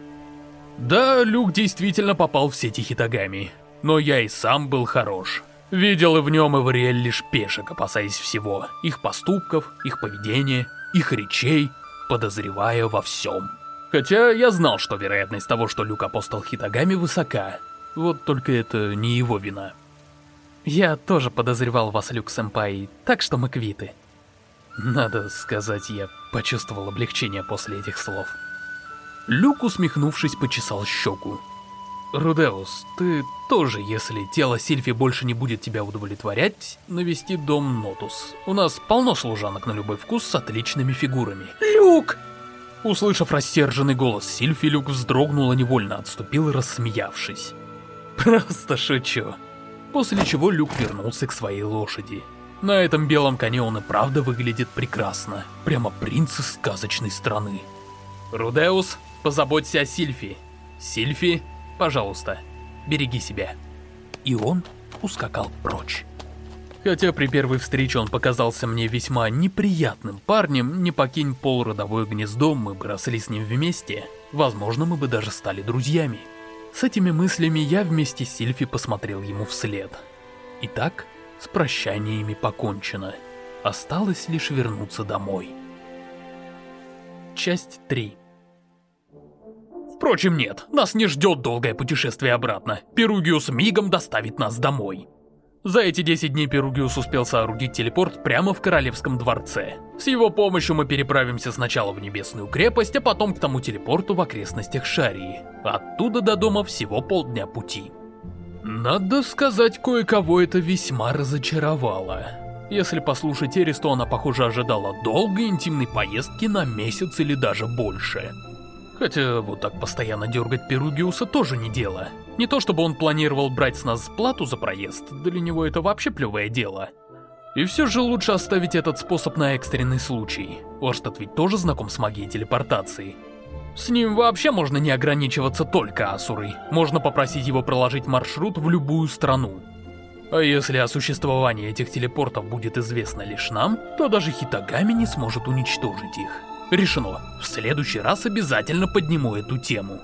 Да, Люк действительно попал в сети Хитагами. Но я и сам был хорош. Видел и в нем и в Ариэль лишь пешек, опасаясь всего. Их поступков, их поведения, их речей, подозревая во всем. Хотя я знал, что вероятность того, что Люк апостол Хитагами, высока. Вот только это не его вина. Я тоже подозревал вас, Люк-сэмпай, так что мы квиты. Надо сказать, я почувствовал облегчение после этих слов. Люк, усмехнувшись, почесал щеку. Рудеус, ты тоже, если тело Сильфи больше не будет тебя удовлетворять, навести дом Нотус. У нас полно служанок на любой вкус с отличными фигурами. Люк! Услышав рассерженный голос Сильфи, Люк вздрогнул и невольно отступил, рассмеявшись. Просто шучу. После чего Люк вернулся к своей лошади. На этом белом коне он и правда выглядит прекрасно. Прямо принц из сказочной страны. Рудеус, позаботься о Сильфи. Сильфи, Пожалуйста, береги себя. И он ускакал прочь. Хотя при первой встрече он показался мне весьма неприятным парнем, не покинь полуродовое гнездо, мы бы росли с ним вместе, возможно, мы бы даже стали друзьями. С этими мыслями я вместе с Сильфи посмотрел ему вслед. Итак, с прощаниями покончено. Осталось лишь вернуться домой. Часть три. Впрочем, нет, нас не ждет долгое путешествие обратно. Перугиус мигом доставит нас домой. За эти десять дней Перугиус успел соорудить телепорт прямо в Королевском дворце. С его помощью мы переправимся сначала в Небесную крепость, а потом к тому телепорту в окрестностях Шарии. Оттуда до дома всего полдня пути. Надо сказать, кое-кого это весьма разочаровало. Если послушать Эрис, то она, похоже, ожидала долгой интимной поездки на месяц или даже больше. Хотя вот так постоянно дергать Перугиуса тоже не дело. Не то чтобы он планировал брать с нас плату за проезд, для него это вообще плевое дело. И все же лучше оставить этот способ на экстренный случай. Орстед ведь тоже знаком с магией телепортации. С ним вообще можно не ограничиваться только Асурой. Можно попросить его проложить маршрут в любую страну. А если о существовании этих телепортов будет известно лишь нам, то даже Хитагами не сможет уничтожить их. Решено. В следующий раз обязательно подниму эту тему.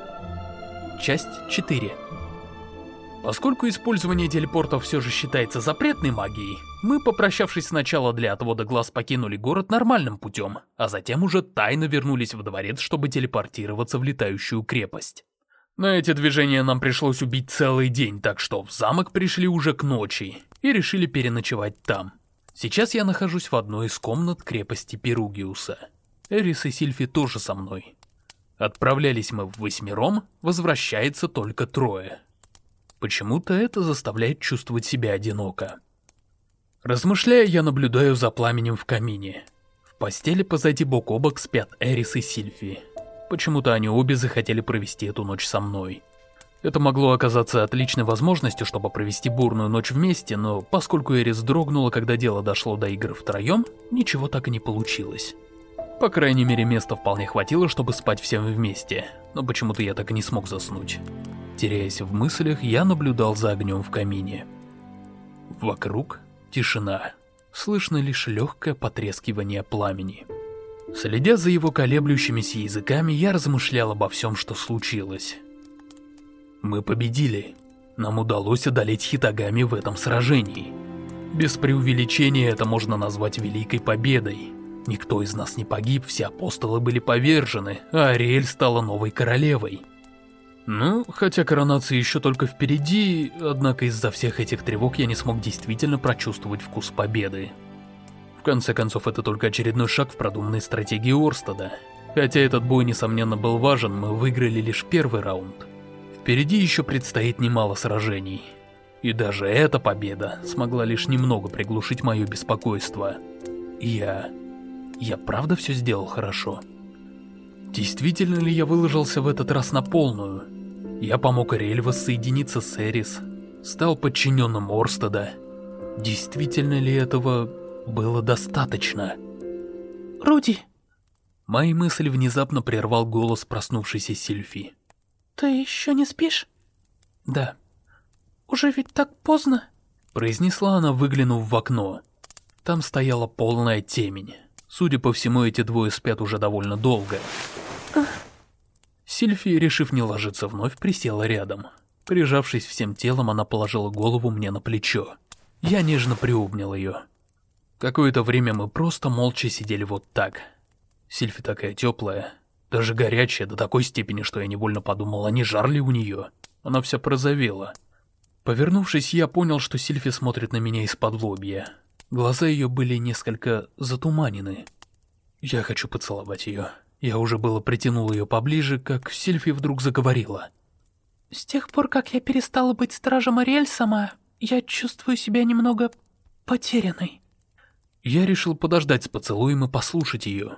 Часть четыре. Поскольку использование телепортов все же считается запретной магией, мы, попрощавшись сначала для отвода глаз, покинули город нормальным путем, а затем уже тайно вернулись в дворец, чтобы телепортироваться в летающую крепость. На эти движения нам пришлось убить целый день, так что в замок пришли уже к ночи и решили переночевать там. Сейчас я нахожусь в одной из комнат крепости Перугиуса. Эрис и Сильфи тоже со мной. Отправлялись мы в восьмером, возвращается только трое. Почему-то это заставляет чувствовать себя одиноко. Размышляя, я наблюдаю за пламенем в камине. В постели позади бок о бок спят Эрис и Сильфи. Почему-то они обе захотели провести эту ночь со мной. Это могло оказаться отличной возможностью, чтобы провести бурную ночь вместе, но поскольку Эрис дрогнула, когда дело дошло до игр втроем, ничего так и не получилось. По крайней мере, места вполне хватило, чтобы спать всем вместе, но почему-то я так и не смог заснуть. Теряясь в мыслях, я наблюдал за огнем в камине. Вокруг тишина, слышно лишь легкое потрескивание пламени. Следя за его колеблющимися языками, я размышлял обо всем, что случилось. Мы победили. Нам удалось одолеть Хитагами в этом сражении. Без преувеличения это можно назвать великой победой. Никто из нас не погиб, все апостолы были повержены, а Ариэль стала новой королевой. Ну, хотя коронация еще только впереди, однако из-за всех этих тревог я не смог действительно прочувствовать вкус победы. В конце концов, это только очередной шаг в продуманной стратегии Орстеда. Хотя этот бой, несомненно, был важен, мы выиграли лишь первый раунд. Впереди еще предстоит немало сражений. И даже эта победа смогла лишь немного приглушить мое беспокойство. Я... Я правда все сделал хорошо? Действительно ли я выложился в этот раз на полную? Я помог Ариэль воссоединиться с Эрис, стал подчиненным Орстеда. Действительно ли этого было достаточно? Руди! Мои мысли внезапно прервал голос проснувшейся Сильфи. Ты еще не спишь? Да. Уже ведь так поздно? Произнесла она, выглянув в окно. Там стояла полная темень. Судя по всему, эти двое спят уже довольно долго. Ах. Сильфи, решив не ложиться вновь, присела рядом. Прижавшись всем телом, она положила голову мне на плечо. Я нежно приобнял ее. Какое-то время мы просто молча сидели вот так. Сильфи такая теплая, даже горячая до такой степени, что я невольно подумал, а не жар ли у нее. Она вся порозовела. Повернувшись, я понял, что Сильфи смотрит на меня из-под лобья. Глаза ее были несколько затуманены. Я хочу поцеловать ее. Я уже было притянул ее поближе, как Сильфи вдруг заговорила. С тех пор, как я перестала быть стражем Ариэль сама, я чувствую себя немного потерянной. Я решил подождать с поцелуем и послушать ее.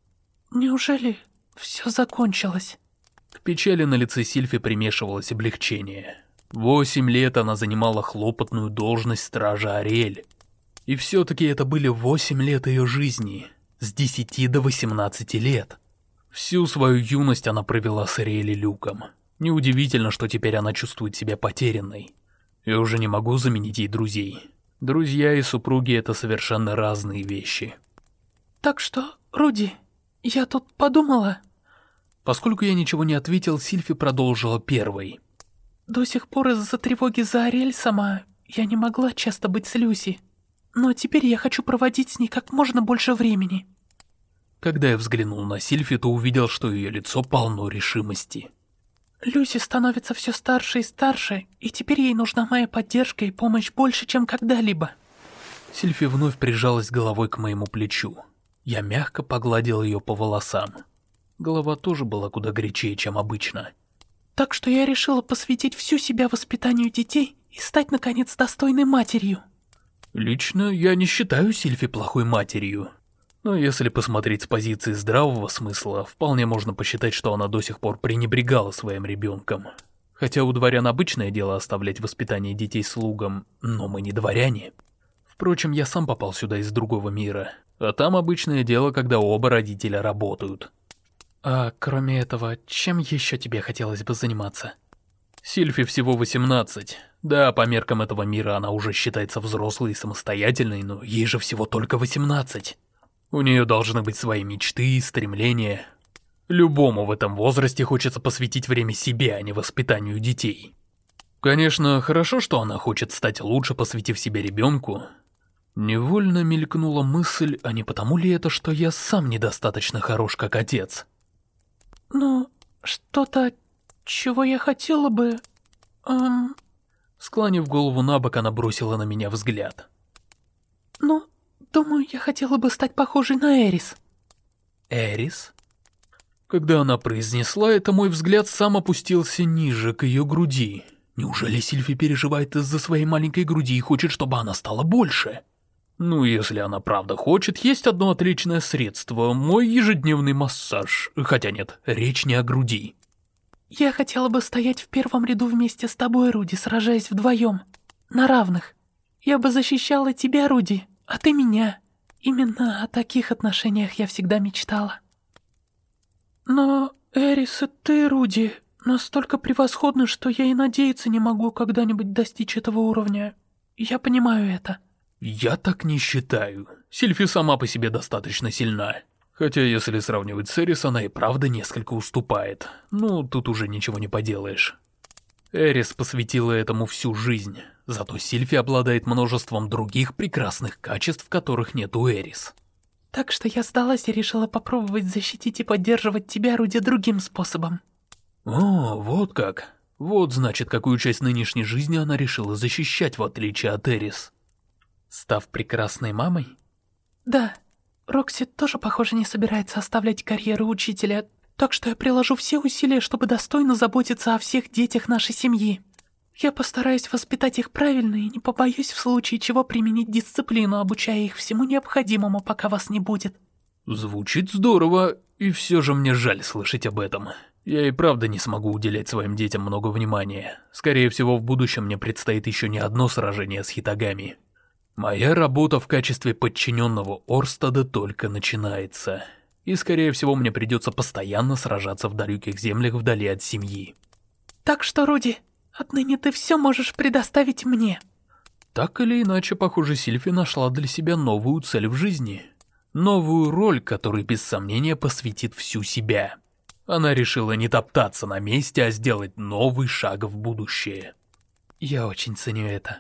Неужели все закончилось? К печали на лице Сильфи примешивалось облегчение. Восемь лет она занимала хлопотную должность стража Ариэль. И все-таки это были восемь лет ее жизни, с десяти до восемнадцати лет. Всю свою юность она провела с Ариэль и Люком. Неудивительно, что теперь она чувствует себя потерянной. Я уже не могу заменить ей друзей. Друзья и супруги — это совершенно разные вещи. Так что, Руди, я тут подумала... Поскольку я ничего не ответил, Сильфи продолжила первой. До сих пор из-за тревоги за Ариэль сама я не могла часто быть с Люси. Но теперь я хочу проводить с ней как можно больше времени. Когда я взглянул на Сильфи, то увидел, что ее лицо полно решимости. Люси становится все старше и старше, и теперь ей нужна моя поддержка и помощь больше, чем когда-либо. Сильфи вновь прижалась головой к моему плечу. Я мягко погладил ее по волосам. Голова тоже была куда горячее, чем обычно. Так что я решила посвятить всю себя воспитанию детей и стать, наконец, достойной матерью. Лично я не считаю Сильфи плохой матерью. Но если посмотреть с позиции здравого смысла, вполне можно посчитать, что она до сих пор пренебрегала своим ребенком. Хотя у дворян обычное дело оставлять воспитание детей слугам, но мы не дворяне. Впрочем, я сам попал сюда из другого мира, а там обычное дело, когда оба родителя работают. А кроме этого, чем еще тебе хотелось бы заниматься? Сильфи всего восемнадцать. Да, по меркам этого мира она уже считается взрослой и самостоятельной, но ей же всего только восемнадцать. У нее должны быть свои мечты и стремления. Любому в этом возрасте хочется посвятить время себе, а не воспитанию детей. Конечно, хорошо, что она хочет стать лучше, посвятив себе ребенку. Невольно мелькнула мысль, а не потому ли это, что я сам недостаточно хорош как отец? Ну, что-то, чего я хотела бы... Эм... Склонив голову на бок, она бросила на меня взгляд. Ну, думаю, я хотела бы стать похожей на Эрис. Эрис? Когда она произнесла это, мой взгляд сам опустился ниже, к ее груди. Неужели Сильфи переживает из-за своей маленькой груди и хочет, чтобы она стала больше? Ну, если она правда хочет, есть одно отличное средство — мой ежедневный массаж. Хотя нет, речь не о груди. Я хотела бы стоять в первом ряду вместе с тобой, Руди, сражаясь вдвоем, на равных. Я бы защищала тебя, Руди, а ты меня. Именно о таких отношениях я всегда мечтала. Но Эрис и ты, Руди, настолько превосходны, что я и надеяться не могу когда-нибудь достичь этого уровня. Я понимаю это. Я так не считаю. Сильфи сама по себе достаточно сильна. Хотя, если сравнивать с Эрис, она и правда несколько уступает. Ну, тут уже ничего не поделаешь. Эрис посвятила этому всю жизнь. Зато Сильфи обладает множеством других прекрасных качеств, которых нет у Эрис. Так что я сдалась и решила попробовать защитить и поддерживать тебя, Руди, другим способом. О, вот как. Вот значит, какую часть нынешней жизни она решила защищать, в отличие от Эрис. Став прекрасной мамой? Да. Рокси тоже, похоже, не собирается оставлять карьеру учителя, так что я приложу все усилия, чтобы достойно заботиться о всех детях нашей семьи. Я постараюсь воспитать их правильно и не побоюсь в случае чего применить дисциплину, обучая их всему необходимому, пока вас не будет. Звучит здорово, и все же мне жаль слышать об этом. Я и правда не смогу уделять своим детям много внимания. Скорее всего, в будущем мне предстоит еще не одно сражение с Хитагами. Моя работа в качестве подчиненного Орстада только начинается. И, скорее всего, мне придется постоянно сражаться в далеких землях вдали от семьи. Так что, Руди, отныне ты все можешь предоставить мне. Так или иначе, похоже, Сильфи нашла для себя новую цель в жизни. Новую роль, которой без сомнения посвятит всю себя. Она решила не топтаться на месте, а сделать новый шаг в будущее. Я очень ценю это.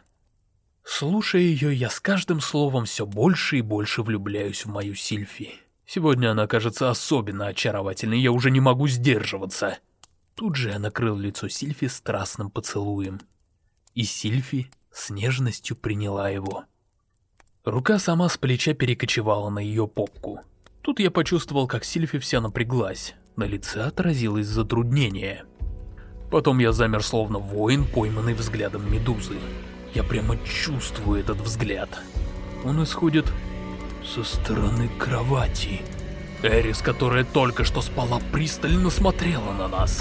Слушая ее, я с каждым словом все больше и больше влюбляюсь в мою Сильфи. Сегодня она кажется особенно очаровательной, я уже не могу сдерживаться. Тут же я накрыл лицо Сильфи страстным поцелуем. И Сильфи с нежностью приняла его. Рука сама с плеча перекочевала на ее попку. Тут я почувствовал, как Сильфи вся напряглась. На лице отразилось затруднение. Потом я замер, словно воин, пойманный взглядом медузы. Я прямо чувствую этот взгляд. Он исходит со стороны кровати. Эрис, которая только что спала, пристально смотрела на нас.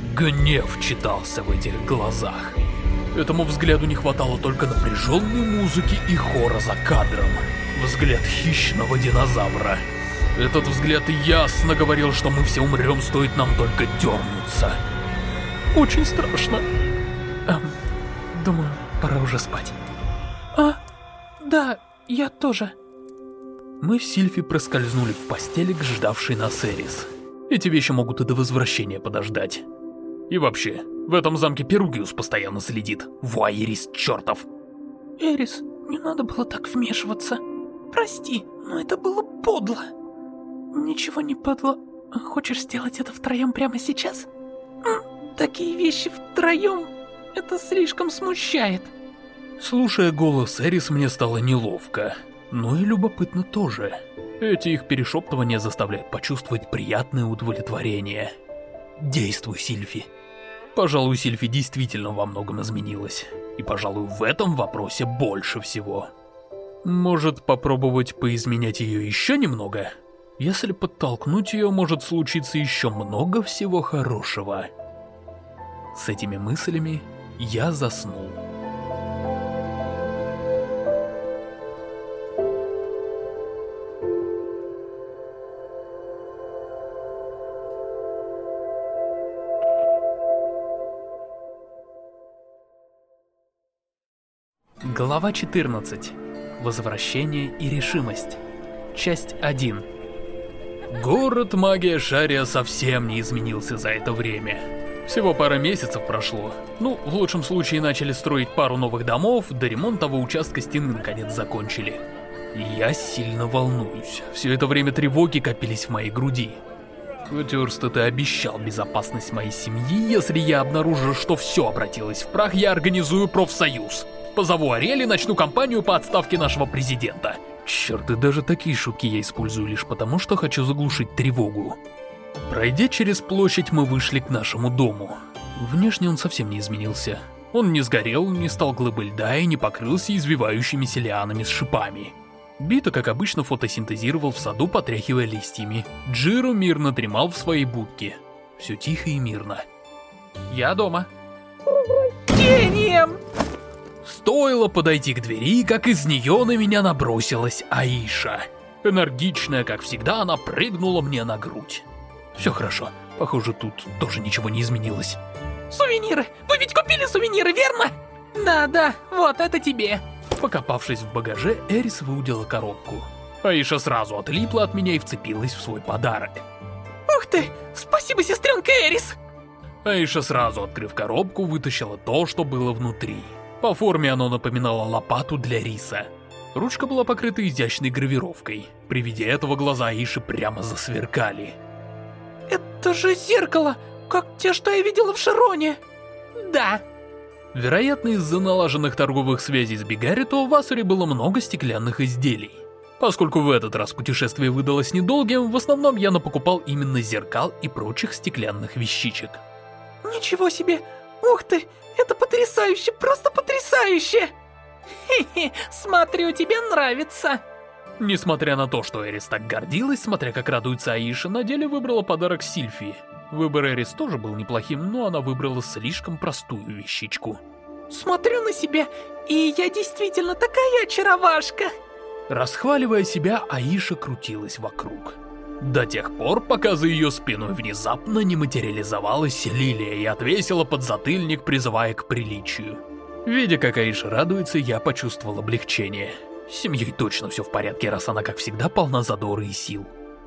Гнев читался в этих глазах. Этому взгляду не хватало только напряженной музыки и хора за кадром. Взгляд хищного динозавра. Этот взгляд ясно говорил, что мы все умрем, стоит нам только дернуться. очень страшно. Эм, думаю, пора уже спать. А, да, я тоже. Мы с Сильфи проскользнули в постели к ждавшей нас Эрис. Эти вещи могут и до возвращения подождать. И вообще, в этом замке Перугиус постоянно следит. Вуайерист чертов. Эрис, не надо было так вмешиваться. Прости, но это было подло. Ничего не подло. Хочешь сделать это втроем прямо сейчас? М, такие вещи втроем, это слишком смущает. Слушая голос Эрис, мне стало неловко. Но и любопытно тоже. Эти их перешептывания заставляют почувствовать приятное удовлетворение. Действуй, Сильфи. Пожалуй, Сильфи действительно во многом изменилась. И, пожалуй, в этом вопросе больше всего. Может, попробовать поизменять ее еще немного? Если подтолкнуть ее, может случиться еще много всего хорошего. С этими мыслями я заснул. Глава четырнадцать. Возвращение и решимость. Часть один. Город Магия Шария совсем не изменился за это время. Всего пара месяцев прошло. Ну, в лучшем случае начали строить пару новых домов, до ремонт того участка стены наконец закончили. И я сильно волнуюсь. Все это время тревоги копились в моей груди. Кутюрста, ты обещал безопасность моей семьи. Если я обнаружу, что все обратилось в прах, я организую профсоюз. Позову Ариэль и начну кампанию по отставке нашего президента. Черт, и даже такие шутки я использую лишь потому, что хочу заглушить тревогу. Пройдя через площадь, мы вышли к нашему дому. Внешне он совсем не изменился. Он не сгорел, не стал глыбой льда и не покрылся извивающимися лианами с шипами. Бита, как обычно, фотосинтезировал в саду, потряхивая листьями. Джиро мирно дремал в своей будке. Все тихо и мирно. Я дома. Гением! Стоило подойти к двери, как из нее на меня набросилась Аиша. Энергичная, как всегда, она прыгнула мне на грудь. Все хорошо, похоже, тут тоже ничего не изменилось. Сувениры! Вы ведь купили сувениры, верно? Да-да, вот это тебе. Покопавшись в багаже, Эрис выудила коробку. Аиша сразу отлипла от меня и вцепилась в свой подарок. Ух ты! Спасибо, сестренка Эрис! Аиша сразу, открыв коробку, вытащила то, что было внутри. По форме оно напоминало лопату для риса. Ручка была покрыта изящной гравировкой. При виде этого глаза Аиши прямо засверкали. Это же зеркало, как те, что я видела в Широне. Да. Вероятно, из-за налаженных торговых связей с Бигарито в Асуре было много стеклянных изделий. Поскольку в этот раз путешествие выдалось недолгим, в основном я напокупал именно зеркал и прочих стеклянных вещичек. Ничего себе! Ух ты! Это потрясающе! Просто потрясающе! Хе-хе, смотрю, тебе нравится. Несмотря на то, что Эрис так гордилась, смотря как радуется Аиша, на деле выбрала подарок Сильфи. Выбор Эрис тоже был неплохим, но она выбрала слишком простую вещичку. Смотрю на себя, и я действительно такая очаровашка. Расхваливая себя, Аиша крутилась вокруг. До тех пор, пока за ее спиной внезапно не материализовалась Лилия и отвесила подзатыльник, призывая к приличию. Видя, как Аиша радуется, я почувствовал облегчение. С семьей точно все в порядке, раз она, как всегда, полна задора и сил.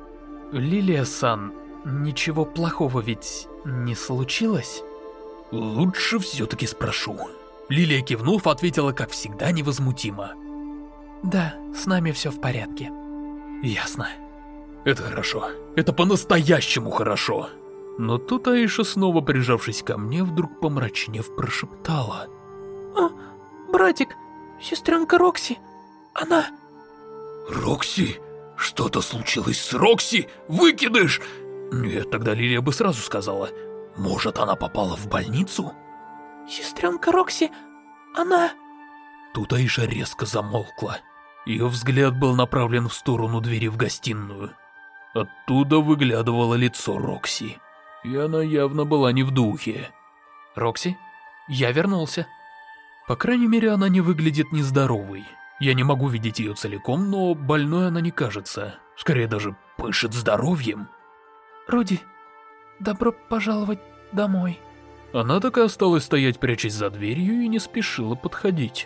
Лилия-сан, ничего плохого ведь не случилось? Лучше все-таки спрошу. Лилия, кивнув, ответила, как всегда, невозмутимо. Да, с нами все в порядке. Ясно. Это хорошо. Это по-настоящему хорошо. Но тут Аиша, снова прижавшись ко мне, вдруг помрачнев прошептала. А, братик, сестренка Рокси, она... Рокси? Что-то случилось с Рокси? Выкидыш! Нет, тогда Лилия бы сразу сказала. Может, она попала в больницу? Сестренка Рокси, она... Тут Аиша резко замолкла. Ее взгляд был направлен в сторону двери в гостиную. Оттуда выглядывало лицо Рокси. И она явно была не в духе. «Рокси, я вернулся». По крайней мере, она не выглядит нездоровой. Я не могу видеть ее целиком, но больной она не кажется. Скорее даже пышет здоровьем. Руди, добро пожаловать домой. Она так и осталась стоять, прячась за дверью, и не спешила подходить.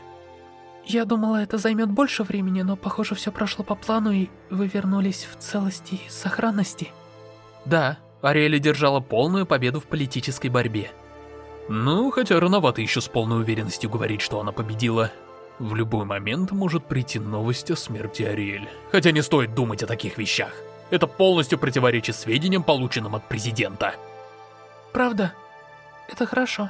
Я думала, это займет больше времени, но, похоже, все прошло по плану, и вы вернулись в целости и сохранности. Да, Ариэль держала полную победу в политической борьбе. Ну, хотя рановато еще с полной уверенностью говорить, что она победила. В любой момент может прийти новость о смерти Ариэль. Хотя не стоит думать о таких вещах. Это полностью противоречит сведениям, полученным от президента. Правда? Это хорошо.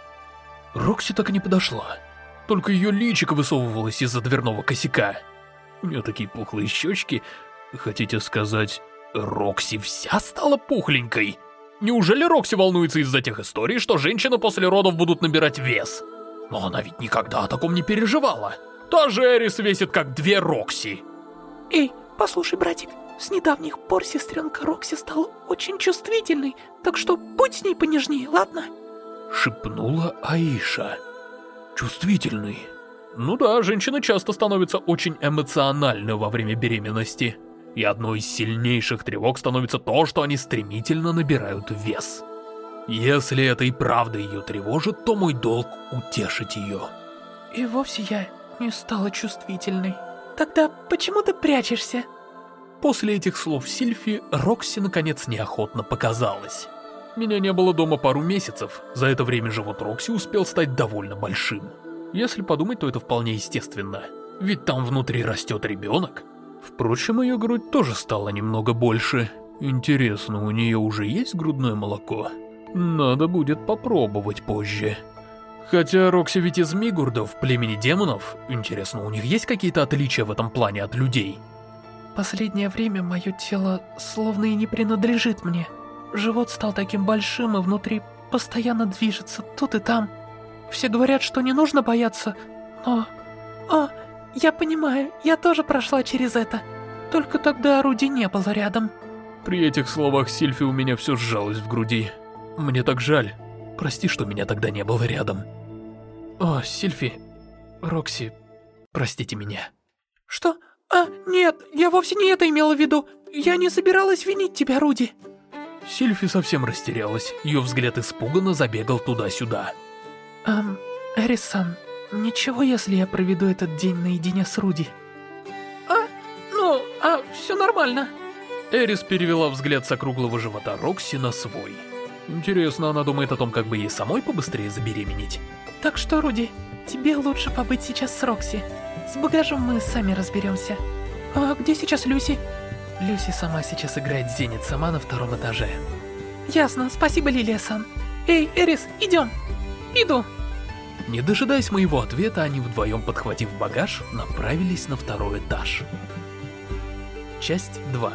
Рокси так и не подошла. Только ее личико высовывалось из-за дверного косяка. У нее такие пухлые щечки. Хотите сказать, Рокси вся стала пухленькой? Неужели Рокси волнуется из-за тех историй, что женщины после родов будут набирать вес? Но она ведь никогда о таком не переживала. Та же Эрис весит как две Рокси. Эй, послушай, братик, с недавних пор сестренка Рокси стала очень чувствительной, так что будь с ней понежнее, ладно? Шепнула Аиша. Чувствительный. Ну да, женщины часто становятся очень эмоциональны во время беременности. И одной из сильнейших тревог становится то, что они стремительно набирают вес. Если это и правда ее тревожит, то мой долг утешить ее. И вовсе я не стала чувствительной. Тогда почему ты прячешься? После этих слов Сильфи, Рокси наконец неохотно показалась. Меня не было дома пару месяцев. За это время живот Рокси успел стать довольно большим. Если подумать, то это вполне естественно. Ведь там внутри растет ребенок. Впрочем, ее грудь тоже стала немного больше. Интересно, у нее уже есть грудное молоко? Надо будет попробовать позже. Хотя Рокси ведь из Мигурдов, племени демонов. Интересно, у них есть какие-то отличия в этом плане от людей? Последнее время мое тело словно и не принадлежит мне. Живот стал таким большим, и внутри постоянно движется тут и там. Все говорят, что не нужно бояться, но... О, я понимаю, я тоже прошла через это. Только тогда Руди не было рядом. При этих словах Сильфи у меня все сжалось в груди. Мне так жаль. Прости, что меня тогда не было рядом. О, Сильфи, Рокси, простите меня. Что? А, нет, я вовсе не это имела в виду. Я не собиралась винить тебя, Руди. Сильфи совсем растерялась. Ее взгляд испуганно забегал туда-сюда. Эм, Эрисан, ничего, если я проведу этот день наедине с Руди? А, ну, а, все нормально. Эрис перевела взгляд с округлого живота Рокси на свой. Интересно, она думает о том, как бы ей самой побыстрее забеременеть. Так что, Руди, тебе лучше побыть сейчас с Рокси. С багажом мы сами разберемся. А где сейчас Люси? Люси сама сейчас играет в Зенит сама на втором этаже. Ясно, спасибо, Лилия-сан. Эй, Эрис, идем. Иду. Не дожидаясь моего ответа, они вдвоем, подхватив багаж, направились на второй этаж. Часть два.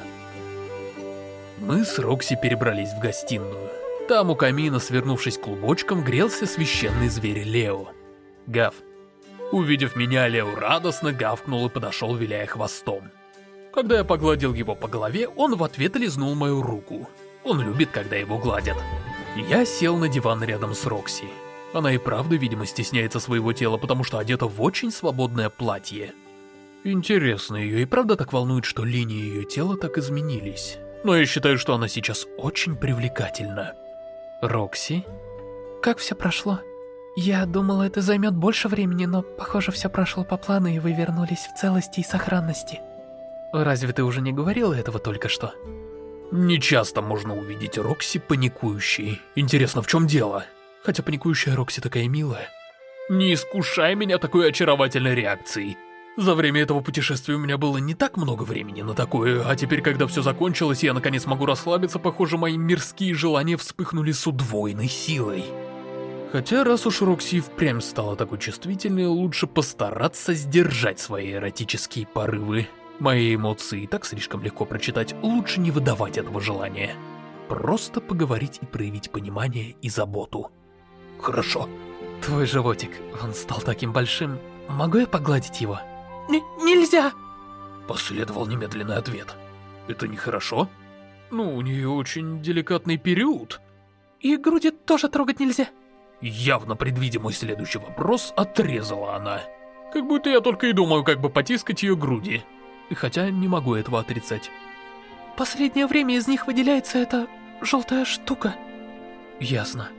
Мы с Рокси перебрались в гостиную. Там у камина, свернувшись клубочком, грелся священный зверь Лео. Гав. Увидев меня, Лео радостно гавкнул и подошел, виляя хвостом. Когда я погладил его по голове, он в ответ лизнул мою руку. Он любит, когда его гладят. Я сел на диван рядом с Рокси. Она и правда, видимо, стесняется своего тела, потому что одета в очень свободное платье. Интересно, ее и правда так волнует, что линии ее тела так изменились. Но я считаю, что она сейчас очень привлекательна. Рокси? Как все прошло? Я думала, это займет больше времени, но, похоже, все прошло по плану, и вы вернулись в целости и сохранности. Разве ты уже не говорила этого только что? Не часто можно увидеть Рокси паникующей. Интересно, в чем дело? Хотя паникующая Рокси такая милая. Не искушай меня такой очаровательной реакцией. За время этого путешествия у меня было не так много времени на такое, а теперь, когда все закончилось, я наконец могу расслабиться, похоже, мои мирские желания вспыхнули с удвоенной силой. Хотя, раз уж Рокси впрямь стала такой чувствительной, лучше постараться сдержать свои эротические порывы. Мои эмоции и так слишком легко прочитать, лучше не выдавать этого желания. Просто поговорить и проявить понимание и заботу. Хорошо. Твой животик, он стал таким большим. Могу я погладить его? Н нельзя! Последовал немедленный ответ. Это нехорошо? Ну, у нее очень деликатный период. И груди тоже трогать нельзя. Явно предвидя мой следующий вопрос, отрезала она. Как будто я только и думаю, как бы потискать ее груди. Хотя не могу этого отрицать. Последнее время из них выделяется эта желтая штука. Ясно.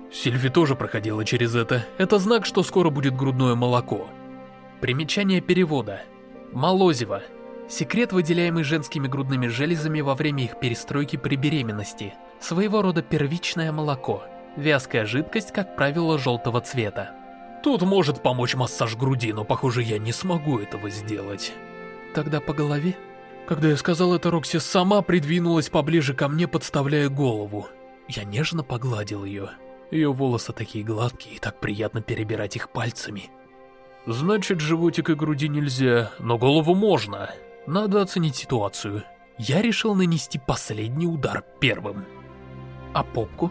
Сильфи тоже проходила через это. Это знак, что скоро будет грудное молоко. Примечание перевода. Молозиво. Секрет, выделяемый женскими грудными железами во время их перестройки при беременности. Своего рода первичное молоко. Вязкая жидкость, как правило, желтого цвета. Тут может помочь массаж груди, но, похоже, я не смогу этого сделать. Тогда по голове? Когда я сказал это, Рокси сама придвинулась поближе ко мне, подставляя голову. Я нежно погладил ее. Ее волосы такие гладкие, и так приятно перебирать их пальцами. Значит, животик и груди нельзя, но голову можно. Надо оценить ситуацию. Я решил нанести последний удар первым. А попку?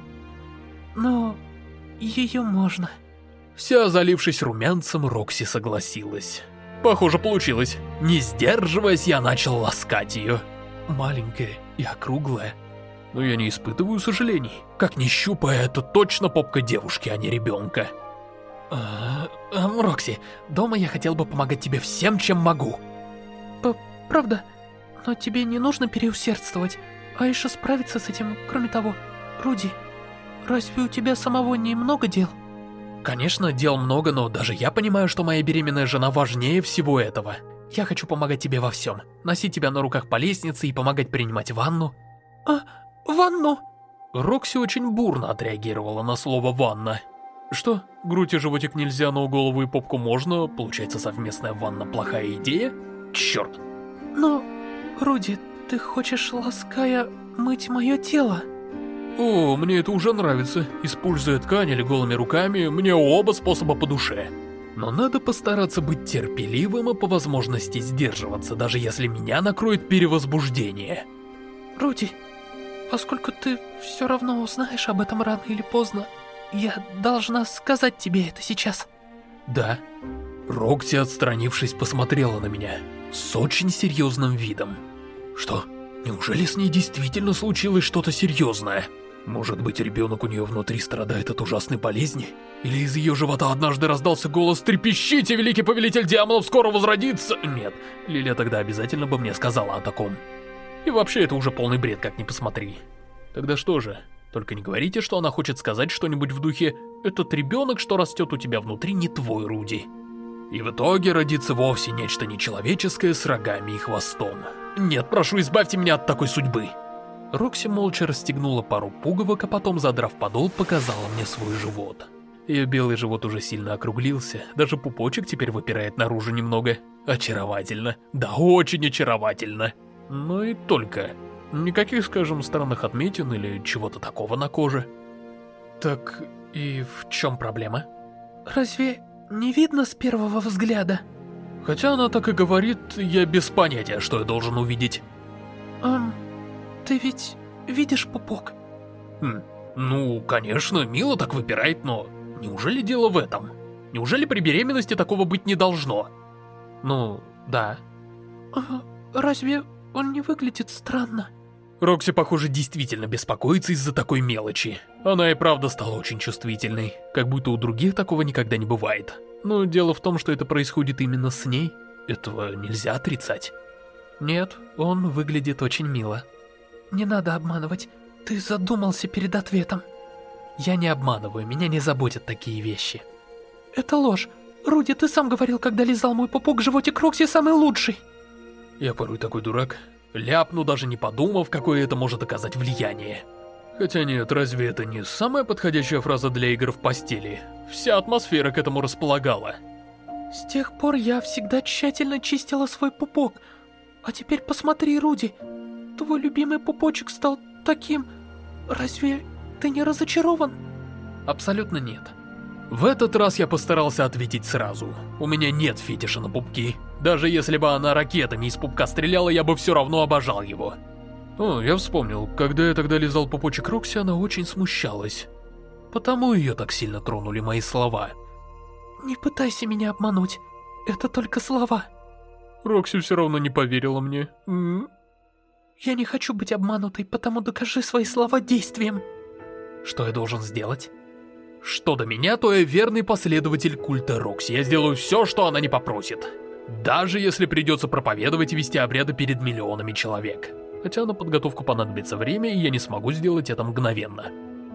Ну, ее можно. Вся залившись румянцем, Рокси согласилась. Похоже, получилось. Не сдерживаясь, я начал ласкать ее. Маленькая и округлая. Но я не испытываю сожалений. Как ни щупая, это точно попка девушки, а не ребенка. А, а, Рокси, дома я хотел бы помогать тебе всем, чем могу. П правда? Но тебе не нужно переусердствовать. А еще справиться с этим, кроме того, Руди, разве у тебя самого немного дел? Конечно, дел много, но даже я понимаю, что моя беременная жена важнее всего этого. Я хочу помогать тебе во всем. Носить тебя на руках по лестнице и помогать принимать ванну. А, ванну? Рокси очень бурно отреагировала на слово «ванна». Что, грудь и животик нельзя, но голову и попку можно? Получается, совместная ванна плохая идея? Черт. Но, Руди, ты хочешь, лаская, мыть мое тело? О, мне это уже нравится. Используя ткань или голыми руками, мне оба способа по душе. Но надо постараться быть терпеливым и по возможности сдерживаться, даже если меня накроет перевозбуждение. Руди, поскольку ты все равно узнаешь об этом рано или поздно, я должна сказать тебе это сейчас. Да. Рокси, отстранившись, посмотрела на меня с очень серьезным видом. Что? Неужели с ней действительно случилось что-то серьезное? Может быть, ребенок у нее внутри страдает от ужасной болезни? Или из ее живота однажды раздался голос «Трепещите, великий повелитель демонов скоро возродится!» Нет, Лилия тогда обязательно бы мне сказала о таком. И вообще, это уже полный бред, как ни посмотри. Тогда что же? Только не говорите, что она хочет сказать что-нибудь в духе «Этот ребенок, что растет у тебя внутри, не твой, Руди». И в итоге родится вовсе нечто нечеловеческое с рогами и хвостом. Нет, прошу, избавьте меня от такой судьбы. Рокси молча расстегнула пару пуговок, а потом, задрав подол, показала мне свой живот. Ее белый живот уже сильно округлился, даже пупочек теперь выпирает наружу немного. Очаровательно. Да, очень очаровательно. Но и только. Никаких, скажем, странных отметин или чего-то такого на коже. Так и в чем проблема? Разве не видно с первого взгляда? Хотя она так и говорит, я без понятия, что я должен увидеть. Эм, ты ведь видишь пупок? Хм, ну, конечно, мило так выпирает, но неужели дело в этом? Неужели при беременности такого быть не должно? Ну, да. А, разве он не выглядит странно? Рокси, похоже, действительно беспокоится из-за такой мелочи. Она и правда стала очень чувствительной, как будто у других такого никогда не бывает. Но дело в том, что это происходит именно с ней. Этого нельзя отрицать. Нет, он выглядит очень мило. Не надо обманывать. Ты задумался перед ответом. Я не обманываю, меня не заботят такие вещи. Это ложь. Руди, ты сам говорил, когда лизал мой пупок, животик Рокси самый лучший. Я порой такой дурак. Ляпну, даже не подумав, какое это может оказать влияние. Хотя нет, разве это не самая подходящая фраза для игр в постели? Вся атмосфера к этому располагала. С тех пор я всегда тщательно чистила свой пупок. А теперь посмотри, Руди. Твой любимый пупочек стал таким... Разве ты не разочарован? Абсолютно нет. В этот раз я постарался ответить сразу. У меня нет фетиша на пупки. Даже если бы она ракетами из пупка стреляла, я бы все равно обожал его. О, я вспомнил, когда я тогда лизал пупочек Рокси, она очень смущалась. Потому ее так сильно тронули мои слова. Не пытайся меня обмануть. Это только слова. Рокси все равно не поверила мне. М-м. Я не хочу быть обманутой, потому докажи свои слова действием. Что я должен сделать? Что до меня, то я верный последователь культа Рокси. Я сделаю все, что она не попросит. Даже если придется проповедовать и вести обряды перед миллионами человек. Хотя на подготовку понадобится время, и я не смогу сделать это мгновенно.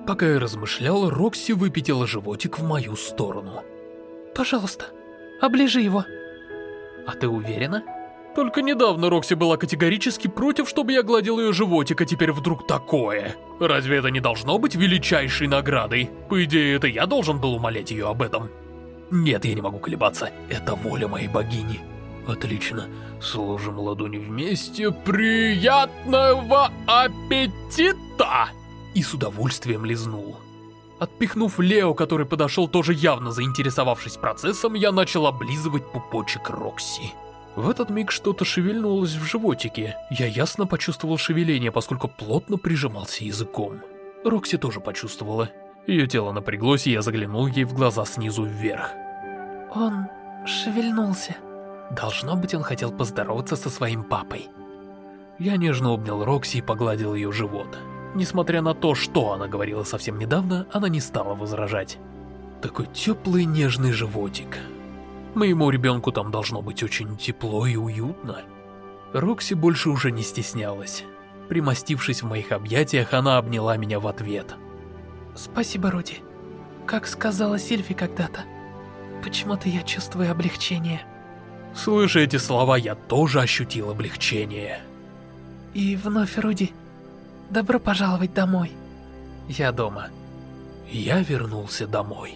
Пока я размышлял, Рокси выпятила животик в мою сторону. Пожалуйста, оближи его. А ты уверена? Только недавно Рокси была категорически против, чтобы я гладил ее животик, а теперь вдруг такое. Разве это не должно быть величайшей наградой? По идее, это я должен был умолять ее об этом. Нет, я не могу колебаться. Это воля моей богини. Отлично. Сложим ладони вместе. Приятного аппетита! И с удовольствием лизнул. Отпихнув Лео, который подошел тоже явно заинтересовавшись процессом, я начал облизывать пупочек Рокси. В этот миг что-то шевельнулось в животике. Я ясно почувствовал шевеление, поскольку плотно прижимался языком. Рокси тоже почувствовала. Ее тело напряглось, и я заглянул ей в глаза снизу вверх. Он шевельнулся. Должно быть, он хотел поздороваться со своим папой. Я нежно обнял Рокси и погладил ее живот. Несмотря на то, что она говорила совсем недавно, она не стала возражать. Такой теплый нежный животик. Моему ребенку там должно быть очень тепло и уютно. Рокси больше уже не стеснялась. Примостившись в моих объятиях, она обняла меня в ответ. Спасибо, Руди. Как сказала Сильфи когда-то, почему-то я чувствую облегчение. Слыша эти слова, я тоже ощутил облегчение. И вновь, Руди, добро пожаловать домой. Я дома. Я вернулся домой.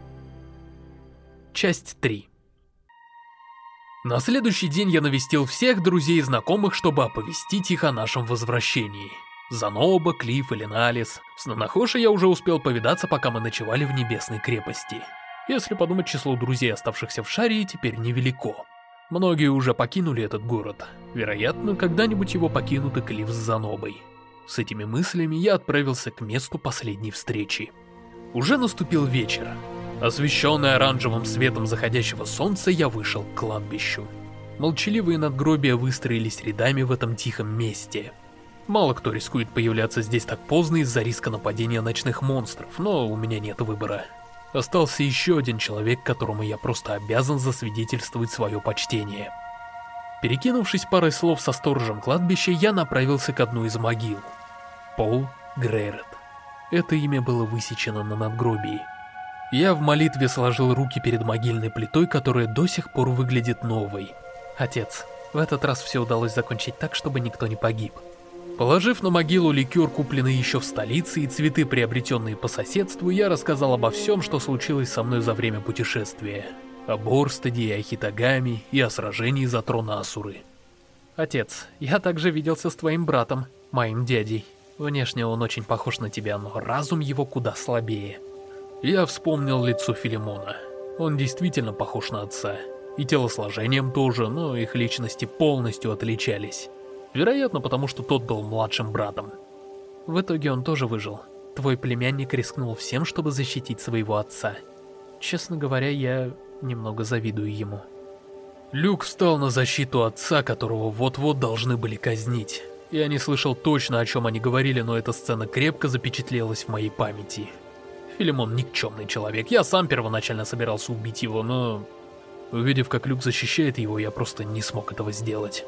Часть три. На следующий день я навестил всех друзей и знакомых, чтобы оповестить их о нашем возвращении. Заноба, Клифф и Леналис. С Нанахоши я уже успел повидаться, пока мы ночевали в Небесной крепости. Если подумать, число друзей, оставшихся в Шарии, теперь невелико. Многие уже покинули этот город. Вероятно, когда-нибудь его покинут и Клифф с Занобой. С этими мыслями я отправился к месту последней встречи. Уже наступил вечер. Освещенный оранжевым светом заходящего солнца, я вышел к кладбищу. Молчаливые надгробия выстроились рядами в этом тихом месте. Мало кто рискует появляться здесь так поздно из-за риска нападения ночных монстров, но у меня нет выбора. Остался еще один человек, которому я просто обязан засвидетельствовать свое почтение. Перекинувшись парой слов со сторожем кладбища, я направился к одной из могил. Пол Грейрот. Это имя было высечено на надгробии. Я в молитве сложил руки перед могильной плитой, которая до сих пор выглядит новой. Отец, в этот раз все удалось закончить так, чтобы никто не погиб. Положив на могилу ликер, купленный еще в столице, и цветы, приобретенные по соседству, я рассказал обо всем, что случилось со мной за время путешествия. О Борстеде и о Хитагами, и о сражении за трон Асуры. Отец, я также виделся с твоим братом, моим дядей. Внешне он очень похож на тебя, но разум его куда слабее. Я вспомнил лицо Филимона. Он действительно похож на отца. И телосложением тоже, но их личности полностью отличались. Вероятно, потому что тот был младшим братом. В итоге он тоже выжил. Твой племянник рискнул всем, чтобы защитить своего отца. Честно говоря, я немного завидую ему. Люк встал на защиту отца, которого вот-вот должны были казнить. Я не слышал точно, о чем они говорили, но эта сцена крепко запечатлелась в моей памяти. Филимон никчемный человек. Я сам первоначально собирался убить его, но... Увидев, как Люк защищает его, я просто не смог этого сделать.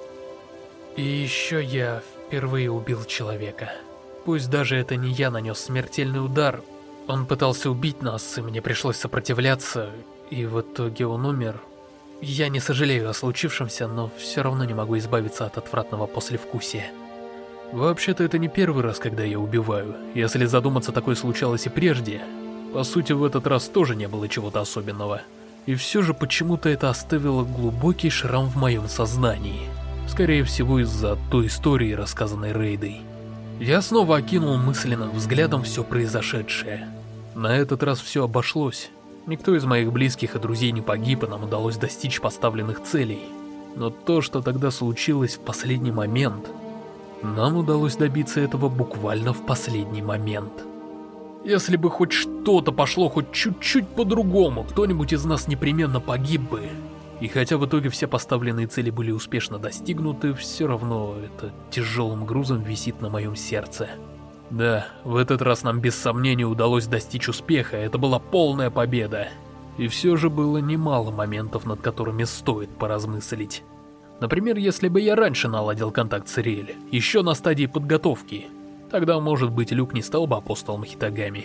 И еще я впервые убил человека. Пусть даже это не я нанес смертельный удар. Он пытался убить нас, и мне пришлось сопротивляться, и в итоге он умер. Я не сожалею о случившемся, но все равно не могу избавиться от отвратного послевкусия. Вообще-то это не первый раз, когда я убиваю. Если задуматься, такое случалось и прежде. По сути, в этот раз тоже не было чего-то особенного. И все же почему-то это оставило глубокий шрам в моем сознании. Скорее всего, из-за той истории, рассказанной Рейдой. Я снова окинул мысленным взглядом все произошедшее. На этот раз все обошлось. Никто из моих близких и друзей не погиб, и нам удалось достичь поставленных целей. Но то, что тогда случилось в последний момент... Нам удалось добиться этого буквально в последний момент. Если бы хоть что-то пошло хоть чуть-чуть по-другому, кто-нибудь из нас непременно погиб бы. И хотя в итоге все поставленные цели были успешно достигнуты, все равно это тяжелым грузом висит на моем сердце. Да, в этот раз нам без сомнения удалось достичь успеха, это была полная победа. И все же было немало моментов, над которыми стоит поразмыслить. Например, если бы я раньше наладил контакт с Риэль, еще на стадии подготовки, Тогда, может быть, Люк не стал бы апостолом Хитагами.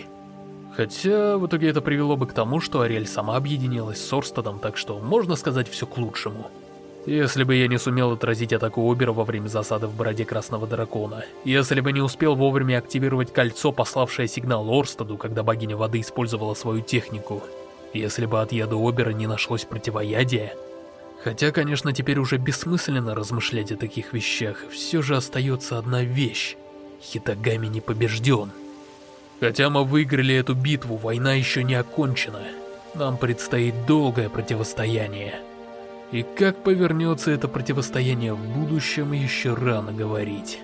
Хотя, в итоге это привело бы к тому, что Ариэль сама объединилась с Орстедом, так что, можно сказать, все к лучшему. Если бы я не сумел отразить атаку Обера во время засады в бороде Красного Дракона, если бы не успел вовремя активировать кольцо, пославшее сигнал Орстеду, когда богиня воды использовала свою технику, если бы от яда Обера не нашлось противоядия... Хотя, конечно, теперь уже бессмысленно размышлять о таких вещах, все же остается одна вещь. Хитагами не побежден. Хотя мы выиграли эту битву, война еще не окончена. Нам предстоит долгое противостояние. И как повернется это противостояние в будущем, еще рано говорить.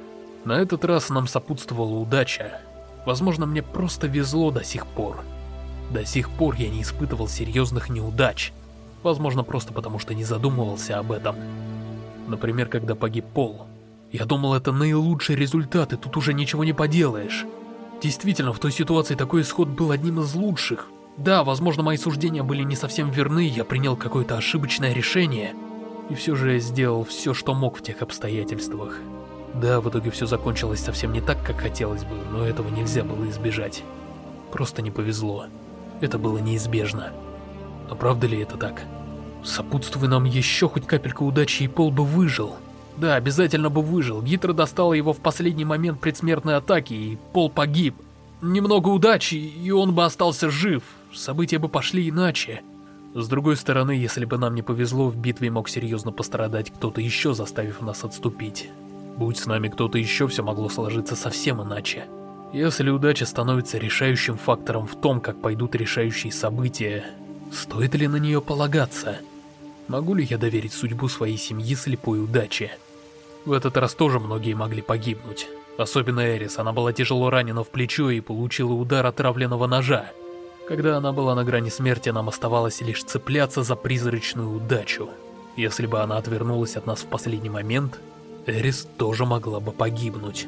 На этот раз нам сопутствовала удача. Возможно, мне просто везло до сих пор. До сих пор я не испытывал серьезных неудач. Возможно, просто потому, что не задумывался об этом. Например, когда погиб Пол. Я думал, это наилучший результат, и тут уже ничего не поделаешь. Действительно, в той ситуации такой исход был одним из лучших. Да, возможно, мои суждения были не совсем верны, я принял какое-то ошибочное решение. И все же я сделал все, что мог в тех обстоятельствах. Да, в итоге все закончилось совсем не так, как хотелось бы, но этого нельзя было избежать. Просто не повезло. Это было неизбежно. Но правда ли это так? Сопутствуя нам еще хоть капелька удачи, и Пол бы выжил. Да, обязательно бы выжил. Гидра достала его в последний момент предсмертной атаки, и Пол погиб. Немного удачи, и он бы остался жив. События бы пошли иначе. С другой стороны, если бы нам не повезло, в битве мог серьезно пострадать кто-то еще, заставив нас отступить. Будь с нами кто-то еще, все могло сложиться совсем иначе. Если удача становится решающим фактором в том, как пойдут решающие события, стоит ли на нее полагаться? Могу ли я доверить судьбу своей семьи слепой удаче? В этот раз тоже многие могли погибнуть. Особенно Эрис, она была тяжело ранена в плечо и получила удар отравленного ножа. Когда она была на грани смерти, нам оставалось лишь цепляться за призрачную удачу. Если бы она отвернулась от нас в последний момент, Эрис тоже могла бы погибнуть.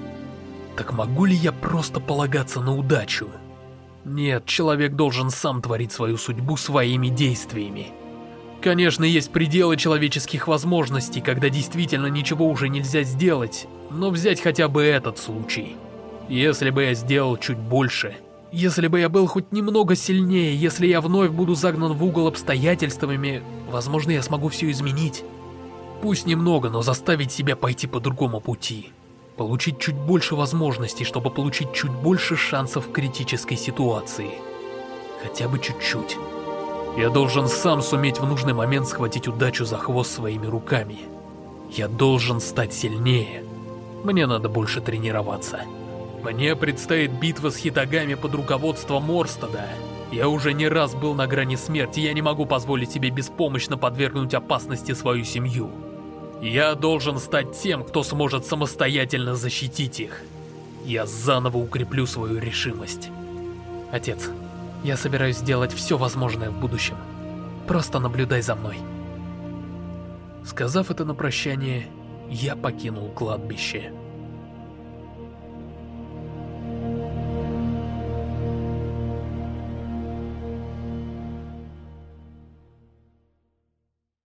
Так могу ли я просто полагаться на удачу? Нет, человек должен сам творить свою судьбу своими действиями. Конечно, есть пределы человеческих возможностей, когда действительно ничего уже нельзя сделать, но взять хотя бы этот случай. Если бы я сделал чуть больше, если бы я был хоть немного сильнее, если я вновь буду загнан в угол обстоятельствами, возможно, я смогу все изменить. Пусть немного, но заставить себя пойти по другому пути. Получить чуть больше возможностей, чтобы получить чуть больше шансов в критической ситуации. Хотя бы чуть-чуть. Я должен сам суметь в нужный момент схватить удачу за хвост своими руками. Я должен стать сильнее. Мне надо больше тренироваться. Мне предстоит битва с Хитагами под руководством Орстеда. Я уже не раз был на грани смерти, я не могу позволить себе беспомощно подвергнуть опасности свою семью. Я должен стать тем, кто сможет самостоятельно защитить их. Я заново укреплю свою решимость. Отец, я собираюсь сделать все возможное в будущем. Просто наблюдай за мной. Сказав это на прощание, я покинул кладбище.